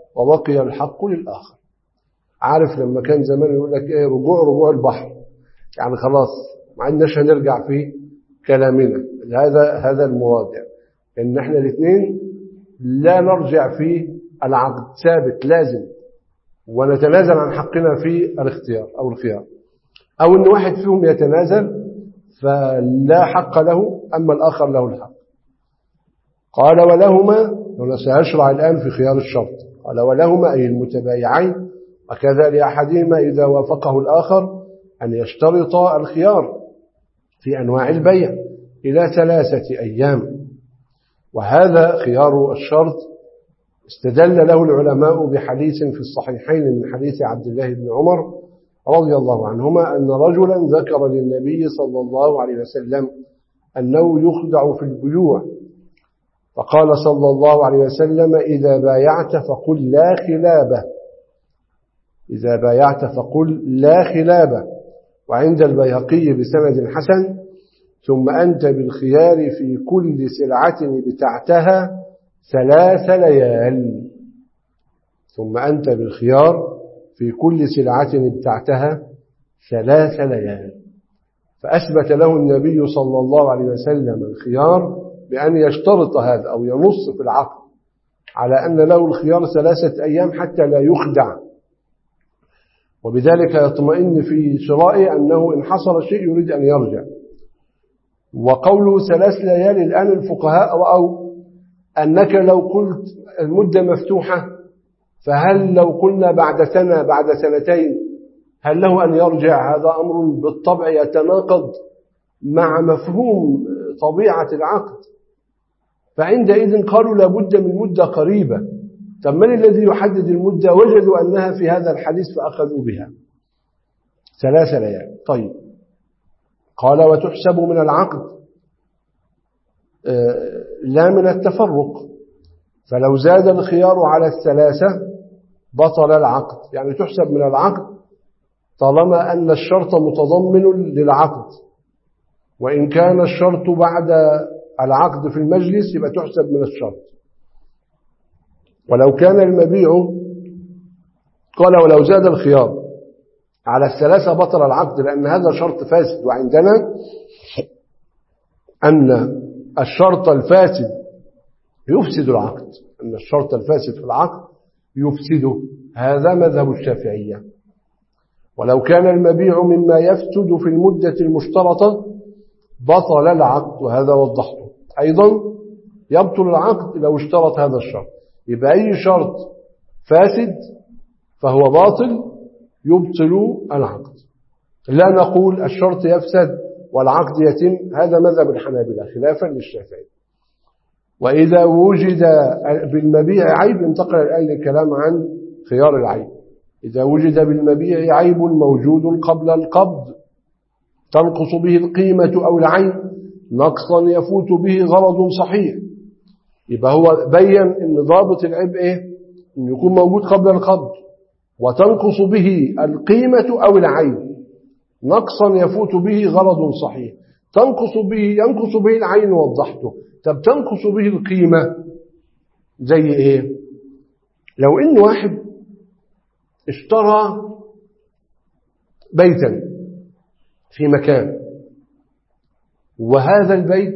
وبقي الحق للآخر. عارف لما كان زمان يقول لك ايه رجوع رجوع البحر، يعني خلاص ما عندناش هنرجع في كلامنا. هذا هذا المراد، يعني ان احنا الاثنين لا نرجع في العقد، ثابت لازم، ونتنازل عن حقنا في الاختيار أو الخيار، أو أن واحد فيهم يتنازل فلا حق له أما الآخر له الحق. قال ولهما، هنا سيشرع الآن في خيار الشرط، قال ولهما أي المتبايعين، وكذا لأحدهما إذا وافقه الآخر أن يشترط الخيار في أنواع البيع إلى ثلاثة أيام. وهذا خيار الشرط استدل له العلماء بحديث في الصحيحين من حديث عبد الله بن عمر رضي الله عنهما أن رجلا ذكر للنبي صلى الله عليه وسلم أنه يخدع في البيوع، فقال صلى الله عليه وسلم إذا بايعت فقل لا خلابة، إذا بايعت فقل لا خلابة. وعند البيهقي بسند حسن ثم أنت بالخيار في كل سلعة بتعتها ثلاث ليال، ثم أنت بالخيار في كل سلعة ابتعتها ثلاث ليال. فأثبت له النبي صلى الله عليه وسلم الخيار بأن يشترط هذا أو ينص في العقد على أن له الخيار ثلاثة أيام حتى لا يخدع، وبذلك يطمئن في شرائه أنه إن حصل شيء يريد أن يرجع. وقوله ثلاث ليال الآن الفقهاء رأوا أنك لو قلت المدة مفتوحة، فهل لو قلنا بعد سنة بعد سنتين هل له أن يرجع؟ هذا أمر بالطبع يتناقض مع مفهوم طبيعة العقد، فعندئذ قالوا لابد من مدة قريبة. طب من الذي يحدد المدة؟ وجدوا أنها في هذا الحديث فأخذوا بها ثلاث ليال. طيب قال وتحسب من العقد لا من التفرق، فلو زاد الخيار على الثلاثة بطل العقد، يعني تحسب من العقد طالما أن الشرط متضمن للعقد، وإن كان الشرط بعد العقد في المجلس يبقى تحسب من الشرط. ولو كان المبيع قال ولو زاد الخيار على الثلاثة بطل العقد، لأن هذا شرط فاسد، وعندنا أن الشرط الفاسد يفسد العقد، أن الشرط الفاسد في العقد يفسده، هذا مذهب الشافعية. ولو كان المبيع مما يفسد في المدة المشترطة بطل العقد، وهذا وضحته. أيضا يبطل العقد لو اشترط هذا الشرط، يبقى أي شرط فاسد فهو باطل يبطل العقد. لا نقول الشرط يفسد والعقد يتم، هذا مذهب الحنابلة خلافا للشافعي. وإذا وجد بالمبيع عيب، انتقل الآن للكلام عن خيار العيب. إذا وجد بالمبيع عيب موجود قبل القبض تنقص به القيمة أو العين نقصا يفوت به غرض صحيح، يبقى هو بين أن ضابط العيب إيه؟ أن يكون موجود قبل القبض وتنقص به القيمة أو العين نقصا يفوت به غرض صحيح. تنقص به ينقص به العين وضحته. طب تنقص به القيمة زي إيه؟ لو إن واحد اشترى بيتا في مكان، وهذا البيت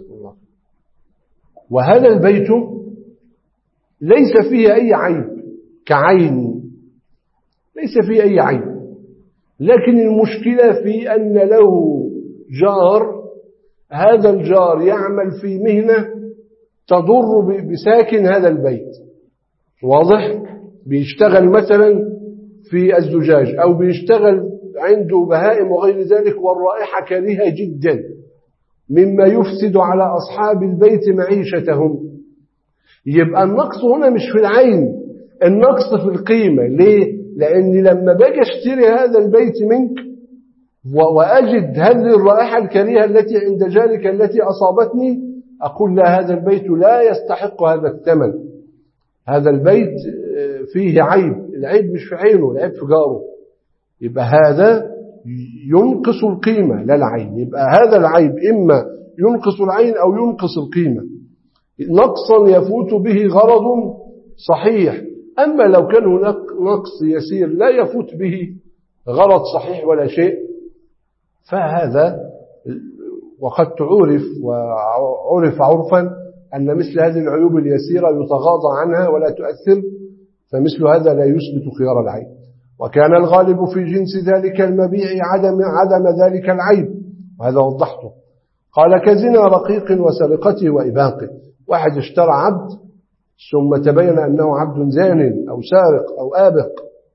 وهذا البيت ليس فيه أي عيب كعين، ليس فيه أي عيب، لكن المشكلة في أن له جار، هذا الجار يعمل في مهنة تضر بساكن هذا البيت، واضح؟ بيشتغل مثلا في الزجاج أو بيشتغل عنده بهائم وغير ذلك، والرائحة كريهة جدا مما يفسد على أصحاب البيت معيشتهم. يبقى النقص هنا مش في العين، النقص في القيمة. ليه؟ لأني لما باجي اشتري هذا البيت منك وأجد هذه الرائحة الكريهة التي عند جارك التي أصابتني، أقول لا، هذا البيت لا يستحق هذا الثمن، هذا البيت فيه عيب، العيب مش في عينه، العيب في جاره. يبقى هذا ينقص القيمة لا العين، يبقى هذا العيب إما ينقص العين أو ينقص القيمة نقصا يفوت به غرض صحيح. أما لو كان هناك نقص يسير لا يفوت به غلط صحيح ولا شيء فهذا وقد تعرف وعرف عرفا أن مثل هذه العيوب اليسيرة يتغاضى عنها ولا تؤثر، فمثل هذا لا يثبت خيار العيب. وكان الغالب في جنس ذلك المبيع عدم عدم ذلك العيب، وهذا وضحته. قال كزنا رقيق وسرقته وإباقه، واحد اشترى عبد ثم تبين أنه عبد زان أو سارق أو آبق،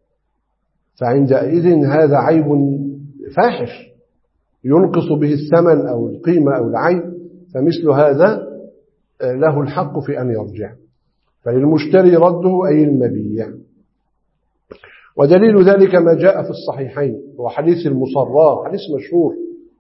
فعندئذ هذا عيب فاحش ينقص به الثمن أو القيمة أو العيب، فمثل هذا له الحق في أن يرجع، فللمشتري رده أي المبيع. ودليل ذلك ما جاء في الصحيحين هو حديث المصراة، حديث مشهور.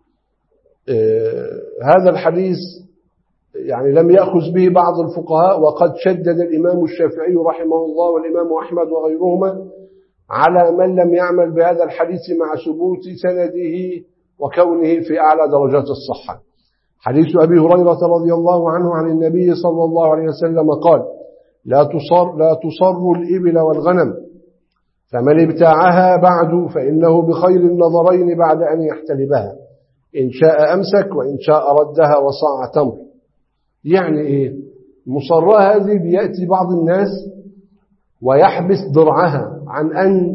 هذا الحديث يعني لم يأخذ به بعض الفقهاء، وقد شدد الإمام الشافعي رحمه الله والإمام أحمد وغيرهما على من لم يعمل بهذا الحديث مع ثبوت سنده وكونه في أعلى درجات الصحة. حديث أبي هريرة رضي الله عنه عن النبي صلى الله عليه وسلم قال: لا تصر, لا تصر الإبل والغنم، فمن ابتاعها بعد فإنه بخير النظرين بعد أن يحتلبها، إن شاء أمسك وإن شاء ردها وصاع تمر. يعني إيه؟ مصرة هذه بيأتي بعض الناس ويحبس ضرعها عن أن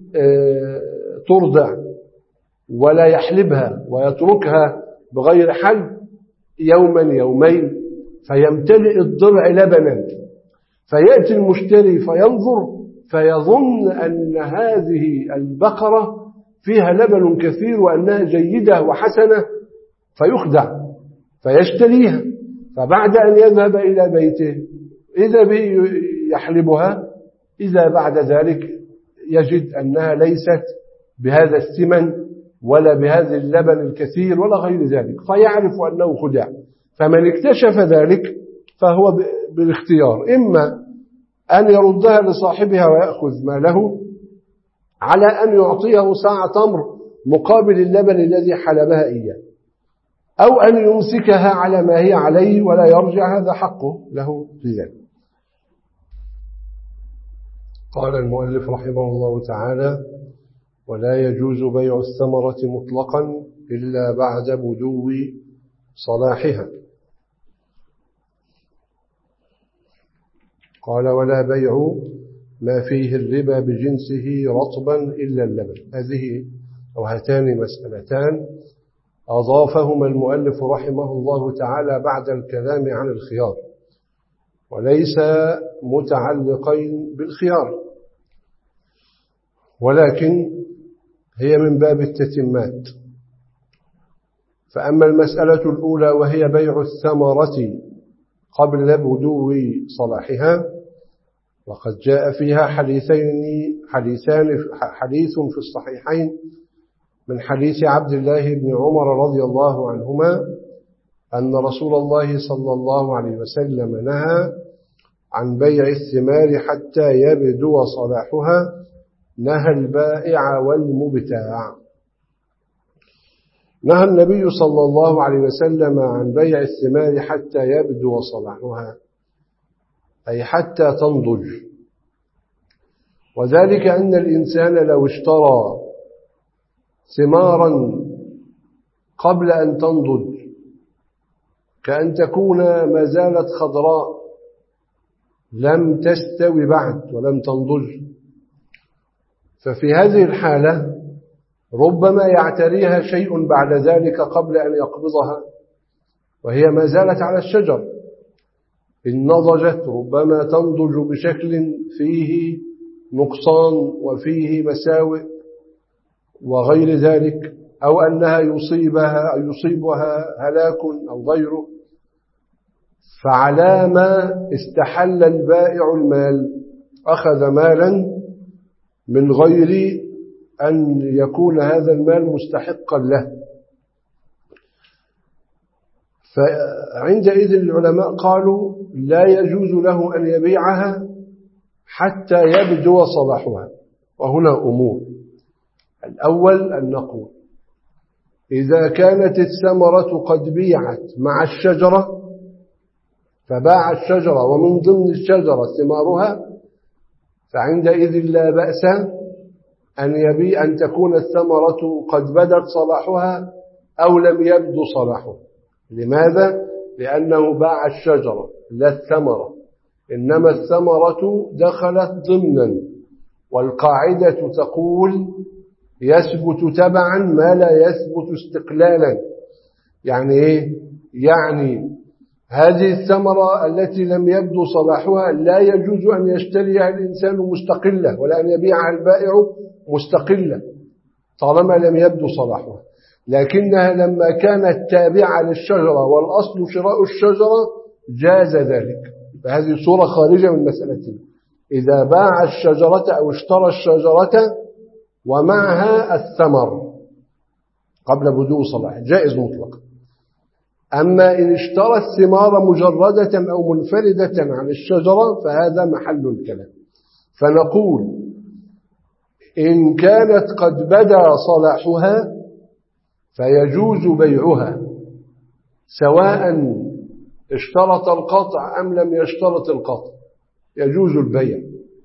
ترضع ولا يحلبها ويتركها بغير حلب يوما يومين فيمتلئ الضرع لبنا، فيأتي المشتري فينظر فيظن أن هذه البقرة فيها لبن كثير وأنها جيدة وحسنة فيخدع فيشتريها، فبعد أن يذهب إلى بيته إذا به يحلبها، إذا بعد ذلك يجد أنها ليست بهذا الثمن ولا بهذا اللبن الكثير ولا غير ذلك، فيعرف أنه خدع. فمن اكتشف ذلك فهو بالاختيار، إما أن يردها لصاحبها ويأخذ ماله، على أن يعطيه ساعة تمر مقابل اللبن الذي حلبها إياه، أو أن يمسكها على ما هي عليه ولا يرجع، هذا حقه له في ذلك. قال المؤلف رحمه الله تعالى: ولا يجوز بيع الثمرة مطلقا إلا بعد بدو صلاحها. قال: ولا بيع ما فيه الربا بجنسه رطبا إلا اللبن. هذه أو هاتان مسألتان أضافهما المؤلف رحمه الله تعالى بعد الكلام عن الخيار، وليس متعلقين بالخيار، ولكن هي من باب التتمات. فأما المسألة الأولى وهي بيع الثمرة قبل بدو صلاحها، وقد جاء فيها حديثين حديثان حديث في الصحيحين من حديث عبد الله بن عمر رضي الله عنهما أن رسول الله صلى الله عليه وسلم نهى عن بيع الثمار حتى يبدو صلاحها، نهى البائع والمبتاع. نهى النبي صلى الله عليه وسلم عن بيع الثمار حتى يبدو صلاحها، أي حتى تنضج، وذلك أن الإنسان لو اشترى ثمارا قبل أن تنضج كأن تكون ما زالت خضراء لم تستوي بعد ولم تنضج، ففي هذه الحالة ربما يعتريها شيء بعد ذلك قبل أن يقبضها وهي ما زالت على الشجر، إن نضجت ربما تنضج بشكل فيه نقصان وفيه مساوئ وغير ذلك، أو أنها يصيبها أو يصيبها هلاك أو غيره، فعلى ما استحل البائع المال أخذ مالا من غير أن يكون هذا المال مستحقا له. فعندئذ العلماء قالوا لا يجوز له أن يبيعها حتى يبدو صلاحها. وهنا أمور: الأول أن نقول إذا كانت الثمرة قد بيعت مع الشجرة فباع الشجرة ومن ضمن الشجرة ثمارها، فعندئذ لا بأس أن يبيع أن تكون الثمرة قد بدت صلاحها أو لم يبدو صلاحها. لماذا؟ لأنه باع الشجرة لا الثمرة، إنما الثمرة دخلت ضمنا، والقاعدة تقول يثبت تبعا ما لا يثبت استقلالا. يعني إيه؟ يعني هذه الثمرة التي لم يبدو صلاحها لا يجوز أن يشتريها الإنسان مستقلة، ولا أن يبيعها البائع مستقلة طالما لم يبدو صلاحها، لكنها لما كانت تابعة للشجرة والأصل شراء الشجرة جاز ذلك. فهذه صورة خارجة من مسألتنا. إذا باع الشجرة أو اشترى الشجرة ومعها الثمر قبل بدو صلاح جائز مطلقا. أما إن اشترى الثمار مجردة أو منفردة عن الشجرة فهذا محل الكلام. فنقول إن كانت قد بدا صلاحها فيجوز بيعها، سواء اشترط القطع أم لم يشترط القطع، يجوز البيع.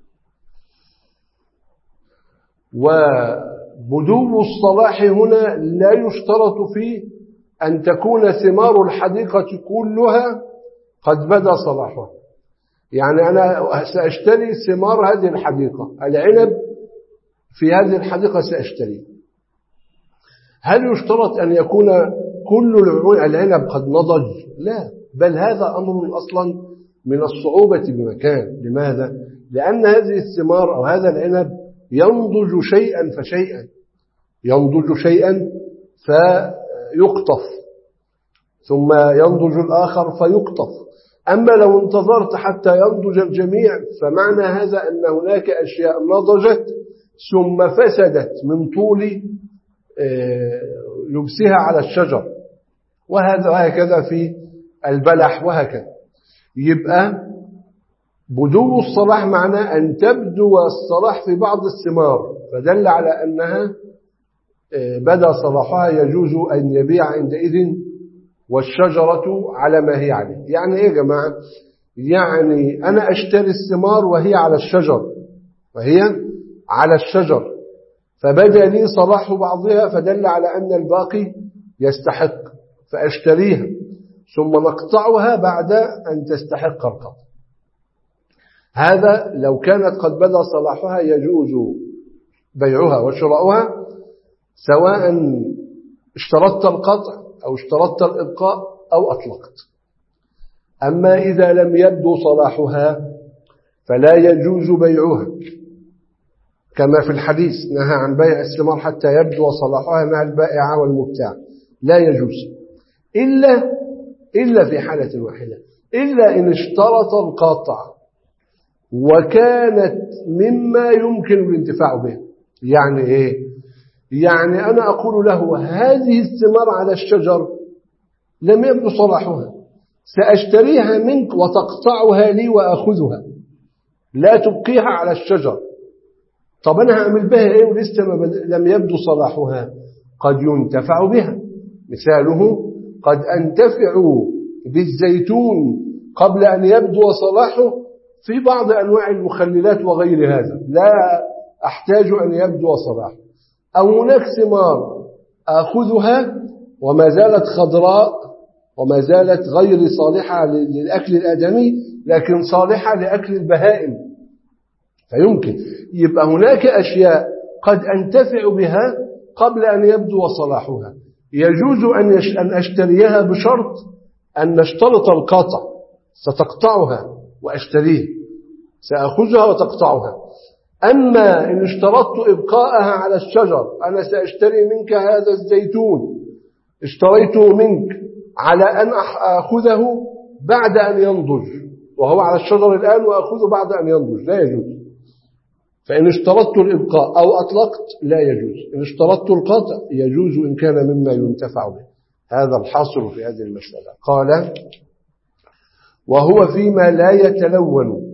وبدو الصلاح هنا لا يشترط فيه أن تكون ثمار الحديقة كلها قد بدا صلاحها. يعني أنا سأشتري ثمار هذه الحديقة، العنب في هذه الحديقة سأشتري، هل يشترط أن يكون كل العنب قد نضج؟ لا، بل هذا أمر أصلا من الصعوبة بمكان. لماذا؟ لأن هذه الثمار أو هذا العنب ينضج شيئا فشيئا، ينضج شيئا فيقطف، ثم ينضج الآخر فيقطف. أما لو انتظرت حتى ينضج الجميع فمعنى هذا أن هناك أشياء نضجت ثم فسدت من طول يبسها على الشجر، وهذا هكذا في البلح وهكذا. يبقى بدو الصلاح معناه أن تبدو الصلاح في بعض الثمار، فدل على أنها بدا صلاحها يجوز أن يبيع عندئذ والشجرة على ما هي عليه. يعني إيه يا جماعة؟ يعني أنا أشتري الثمار وهي على الشجر، وهي على الشجر، فبدا لي صلاح بعضها فدل على أن الباقي يستحق، فأشتريها ثم نقطعها بعد أن تستحق القطع. هذا لو كانت قد بدا صلاحها يجوز بيعها وشراؤها، سواء اشترطت القطع أو اشترطت الإبقاء أو أطلقت. أما إذا لم يبدو صلاحها فلا يجوز بيعها، كما في الحديث نهى عن بيع الثمار حتى يبدو صلاحها مع البائع والمبتاع، لا يجوز إلا إلا في حالة واحدة، إلا إن اشترط القطع وكانت مما يمكن الانتفاع به. يعني إيه؟ يعني أنا أقول له هذه الثمار على الشجر لم يبدو صلاحها، سأشتريها منك وتقطعها لي وأخذها، لا تبقيها على الشجر. طب أنا هعمل بها إيه ولسه لم يبدو صلاحها؟ قد ينتفع بها. مثاله قد أنتفع بالزيتون قبل أن يبدو صلاحه في بعض أنواع المخللات وغير هذا، لا أحتاج أن يبدو صلاحه. أو هناك ثمار أخذها وما زالت خضراء وما زالت غير صالحة للأكل الآدمي، لكن صالحة لأكل البهائم، فيمكن. يبقى هناك أشياء قد أنتفع بها قبل أن يبدو صلاحها، يجوز أن أشتريها بشرط أن نشترط القطع، ستقطعها وأشتريه، سأخذها وتقطعها. أما إن اشترطت إبقاءها على الشجر، أنا سأشتري منك هذا الزيتون، اشتريته منك على أن أخذه بعد أن ينضج، وهو على الشجر الآن وأخذه بعد أن ينضج، لا يجوز. فإن اشترطت الإبقاء أو أطلقت لا يجوز. إن اشترطت القطع يجوز إن كان مما ينتفع به. هذا الحاصل في هذه المسألة. قال وهو فيما لا يتلون.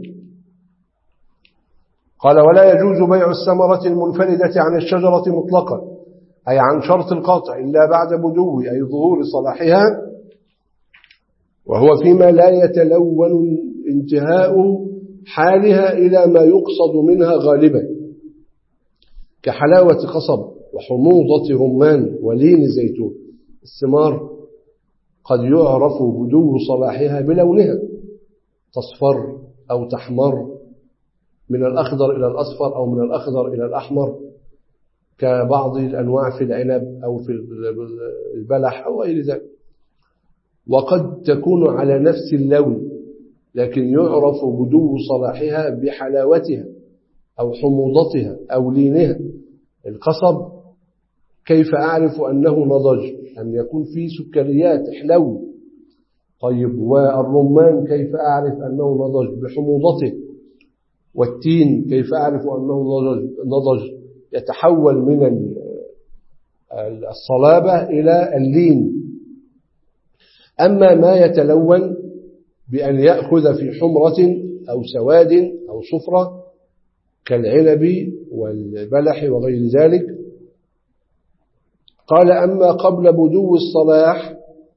قال ولا يجوز بيع الثمرة المنفردة عن الشجرة مطلقا، أي عن شرط القطع، إلا بعد بدو أي ظهور صلاحها. وهو فيما لا يتلون انتهاء حالها إلى ما يقصد منها غالبا كحلاوة قصب وحموضة رمان ولين زيتون. الثمار قد يعرف بدو صلاحها بلونها، تصفر أو تحمر من الأخضر إلى الأصفر أو من الأخضر إلى الأحمر كبعض الأنواع في العنب أو في البلح أو غير ذلك. وقد تكون على نفس اللون لكن يعرف بدو صلاحها بحلاوتها أو حموضتها أو لينها. القصب كيف أعرف أنه نضج؟ أن يكون فيه سكريات حلو. طيب والرمان كيف أعرف أنه نضج؟ بحموضته. والتين كيف أعرف أنه نضج؟ يتحول من الصلابة إلى اللين. أما ما يتلون بأن يأخذ في حمرة أو سواد أو صفرة كالعنب والبلح وغير ذلك، قال أما قبل بدو الصلاح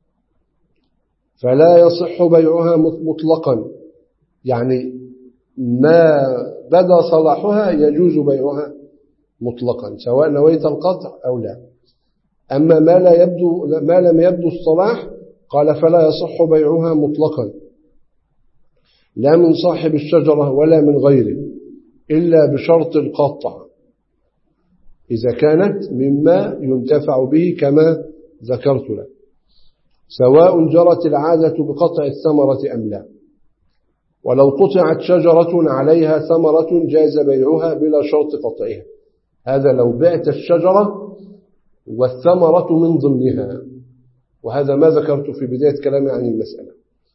فلا يصح بيعها مطلقا، يعني ما بدا صلاحها يجوز بيعها مطلقا سواء نويت القطع أو لا. أما ما لا يبدو ما لم يبدو الصلاح قال فلا يصح بيعها مطلقا لا من صاحب الشجرة ولا من غيره إلا بشرط القطع إذا كانت مما ينتفع به كما ذكرت له، سواء جرت العادة بقطع الثمرة أم لا. ولو قطعت شجرة عليها ثمرة جاز بيعها بلا شرط قطعها. هذا لو بعت الشجرة والثمرة من ضمنها، وهذا ما ذكرت في بداية كلامي عن المسألة.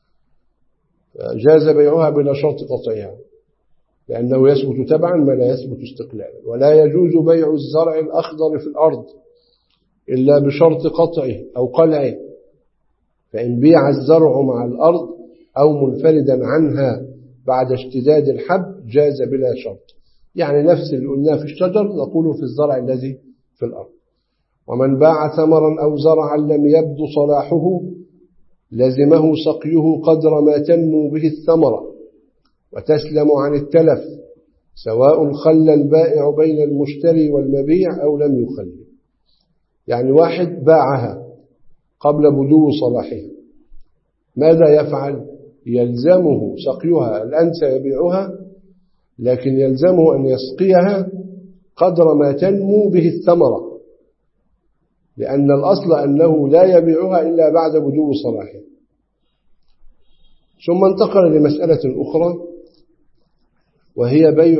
جاز بيعها بلا شرط قطعها لأنه يثبت تبعا ما لا يثبت استقلالا. ولا يجوز بيع الزرع الأخضر في الأرض إلا بشرط قطعه أو قلعه، فإن بيع الزرع مع الأرض أو منفردا عنها بعد اشتداد الحب جاز بلا شرط. يعني نفس اللي قلناه في الشجر نقوله في الزرع الذي في الأرض. ومن باع ثمرا أو زرعا لم يبدو صلاحه لزمه سقيه قدر ما تنمو به الثمرة وتسلم عن التلف، سواء خلى البائع بين المشتري والمبيع أو لم يخلي. يعني واحد باعها قبل بدو صلاحها، ماذا يفعل؟ يلزمه سقيها. الآن سيبيعها لكن يلزمه أن يسقيها قدر ما تنمو به الثمرة، لأن الأصل أنه لا يبيعها إلا بعد بدو صلاحها. ثم انتقل لمسألة أخرى وهي بيع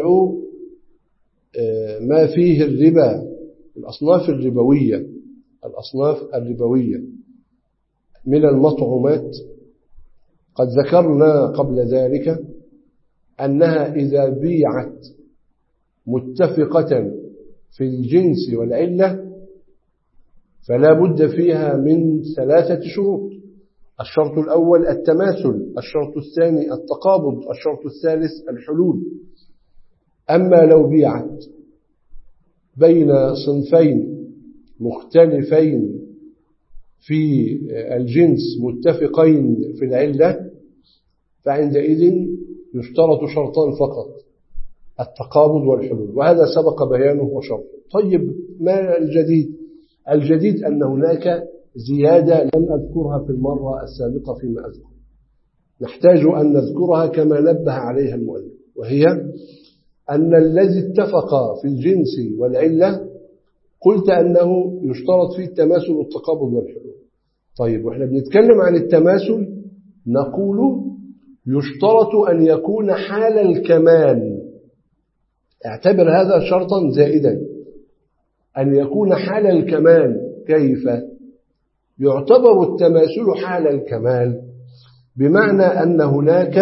ما فيه الربا، الأصناف الربوية الأصناف الربوية من المطعومات. قد ذكرنا قبل ذلك أنها إذا بيعت متفقة في الجنس والعلة فلا بد فيها من ثلاثة شروط. الشرط الأول التماثل، الشرط الثاني التقابض، الشرط الثالث الحلول. أما لو بيعت بين صنفين مختلفين في الجنس متفقين في العلة فعندئذ يشترط شرطان فقط، التقابض والحلول، وهذا سبق بيانه وشرطه. طيب ما الجديد؟ الجديد أن هناك زيادة لم أذكرها في المرة السابقة فيما أذكر، نحتاج أن نذكرها كما نبه عليها المؤلف، وهي أن الذي اتفق في الجنس والعلة قلت أنه يشترط فيه التماثل والتقابض والحلول. طيب وإحنا بنتكلم عن التماثل نقول يشترط أن يكون حال الكمال، اعتبر هذا شرطا زائدا، أن يكون حال الكمال. كيف يعتبر التماثل حال الكمال؟ بمعنى أن هناك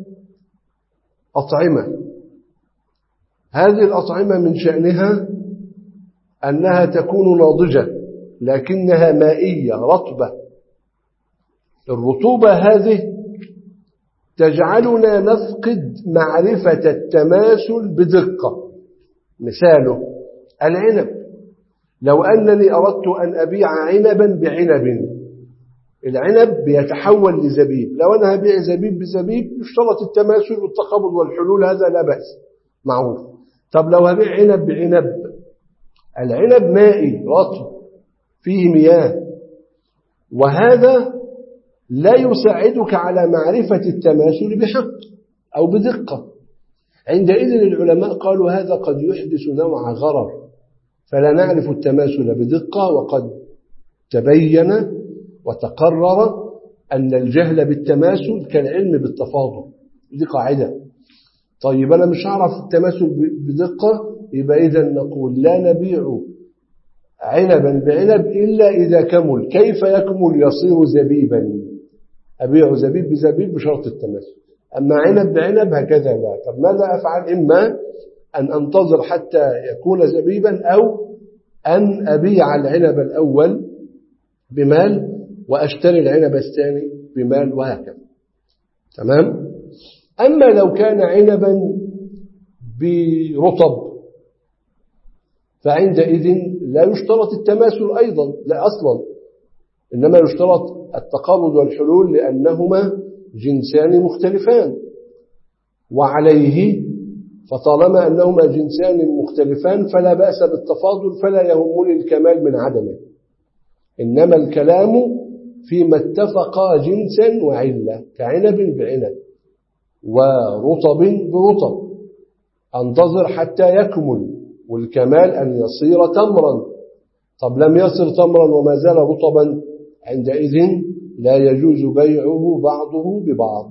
أطعمة، هذه الأطعمة من شأنها أنها تكون ناضجة لكنها مائية رطبة. الرطوبة هذه تجعلنا نفقد معرفة التماثل بدقة. مثاله العنب، لو أنني أردت أن أبيع عنبا بعنب، العنب بيتحول لزبيب. لو أنا هبيع زبيب بزبيب يشترط التماثل والتقابض والحلول، هذا لا بأس معروف. طب لو هبيع عنب بعنب، العنب مائي رطب فيه مياه، وهذا لا يساعدك على معرفة التماثل بحق أو بدقة. عندئذ العلماء قالوا هذا قد يحدث نوع غرر، فلا نعرف التماثل بدقة، وقد تبين وتقرر أن الجهل بالتماثل كالعلم بالتفاضل، دي قاعدة. طيب أنا مش هعرف التماثل بدقة، يبقى إذا نقول لا نبيع عنبا بعنب إلا إذا كمل. كيف يكمل؟ يصير زبيبا، أبيع زبيب بزبيب بشرط التماثل. أما عنب بعنب هكذا لا. طب ماذا أفعل؟ إما أن أنتظر حتى يكون زبيبا، أو أن أبيع العنب الأول بمال وأشتري العنب الثاني بمال، وهكذا. تمام؟ أما لو كان عنبا برطب فعندئذ لا يشترط التماثل أيضا، لا أصلا، إنما يشترط التقابض والحلول لأنهما جنسان مختلفان. وعليه فطالما أنهما جنسان مختلفان فلا بأس بالتفاضل، فلا يهمني الكمال من عدمه، إنما الكلام فيما اتفقا جنسا وعلة، كعنب بعنب ورطب برطب. أنتظر حتى يكمل، والكمال أن يصير تمرا. طب لم يصر تمرا وما زال رطبا، عندئذ لا يجوز بيعه بعضه ببعض،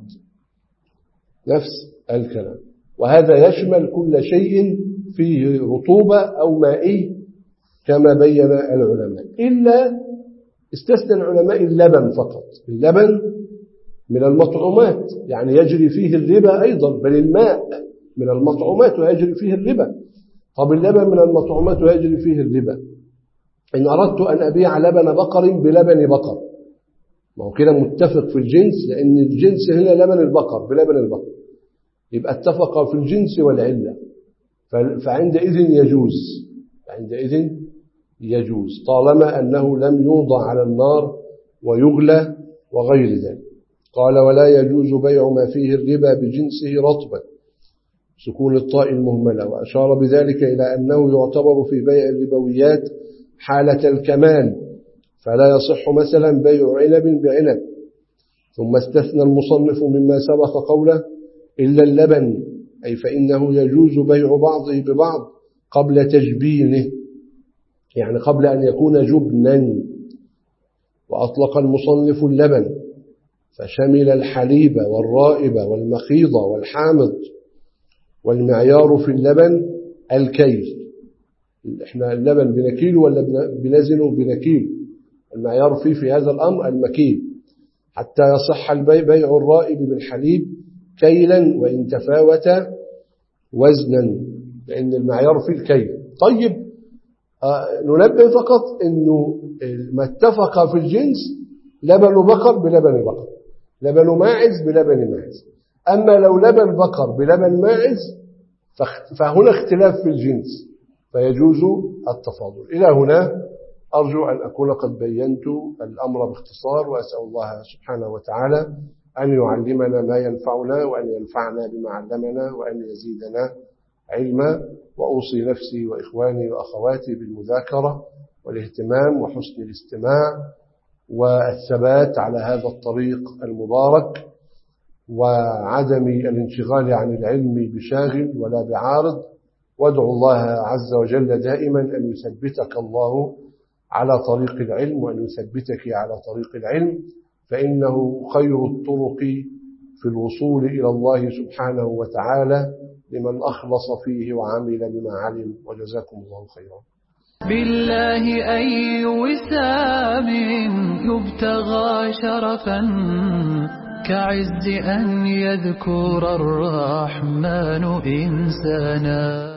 نفس الكلام. وهذا يشمل كل شيء فيه رطوبة أو مائي كما بين العلماء، إلا استثنى العلماء اللبن فقط. اللبن من المطعومات، يعني يجري فيه الربا أيضا، بل الماء من المطعومات ويجري فيه الربا. طب اللبن من المطعومات ويجري فيه الربا، إن أردت أن أبيع لبن بقر بلبن بقر، ما هو كده متفق في الجنس، لأن الجنس هنا لبن البقر بلبن البقر، يبقى اتفق في الجنس والعلة، فعندئذ يجوز، عندئذ يجوز طالما أنه لم يوضع على النار ويغلى وغير ذلك. قال ولا يجوز بيع ما فيه الربا بجنسه رطبا، سكون الطاء المهملة، وأشار بذلك إلى أنه يعتبر في بيع الربويات حالة الكمال، فلا يصح مثلا بيع عنب بعنب. ثم استثنى المصنف مما سبق قوله إلا اللبن، أي فإنه يجوز بيع بعضه ببعض قبل تجبينه، يعني قبل أن يكون جبنا. وأطلق المصنف اللبن فشمل الحليب والرائب والمخيض والحامض. والمعيار في اللبن الكيل، احنا اللبن بنكيل ولا بنزنه؟ بنكيل. المعيار فيه في هذا الأمر المكيل، حتى يصح البيع بيع الرائب بالحليب كيلا وإن تفاوت وزنا، لأن المعيار فيه الكيل. طيب آه ننبه فقط أنه ما اتفق في الجنس لبن بقر بلبن بقر، لبن ماعز بلبن ماعز. أما لو لبن بقر بلبن ماعز فهنا اختلاف في الجنس، فيجوز التفاضل. إلى هنا أرجو أن أكون قد بينت الأمر باختصار، وأسأل الله سبحانه وتعالى أن يعلمنا ما ينفعنا، وأن ينفعنا بما علمنا، وأن يزيدنا علما. وأوصي نفسي وإخواني وأخواتي بالمذاكرة والاهتمام وحسن الاستماع والثبات على هذا الطريق المبارك، وعدم الانشغال عن العلم بشاغل ولا بعارض. وادعو الله عز وجل دائما أن يثبتك الله على طريق العلم، وأن يثبتك على طريق العلم، فإنه خير الطرق في الوصول إلى الله سبحانه وتعالى لمن أخلص فيه وعمل بما علم. وجزاكم الله خيرا. بالله أي وسام يبتغى شرفا كعز أن يذكر الرحمن إنسانا.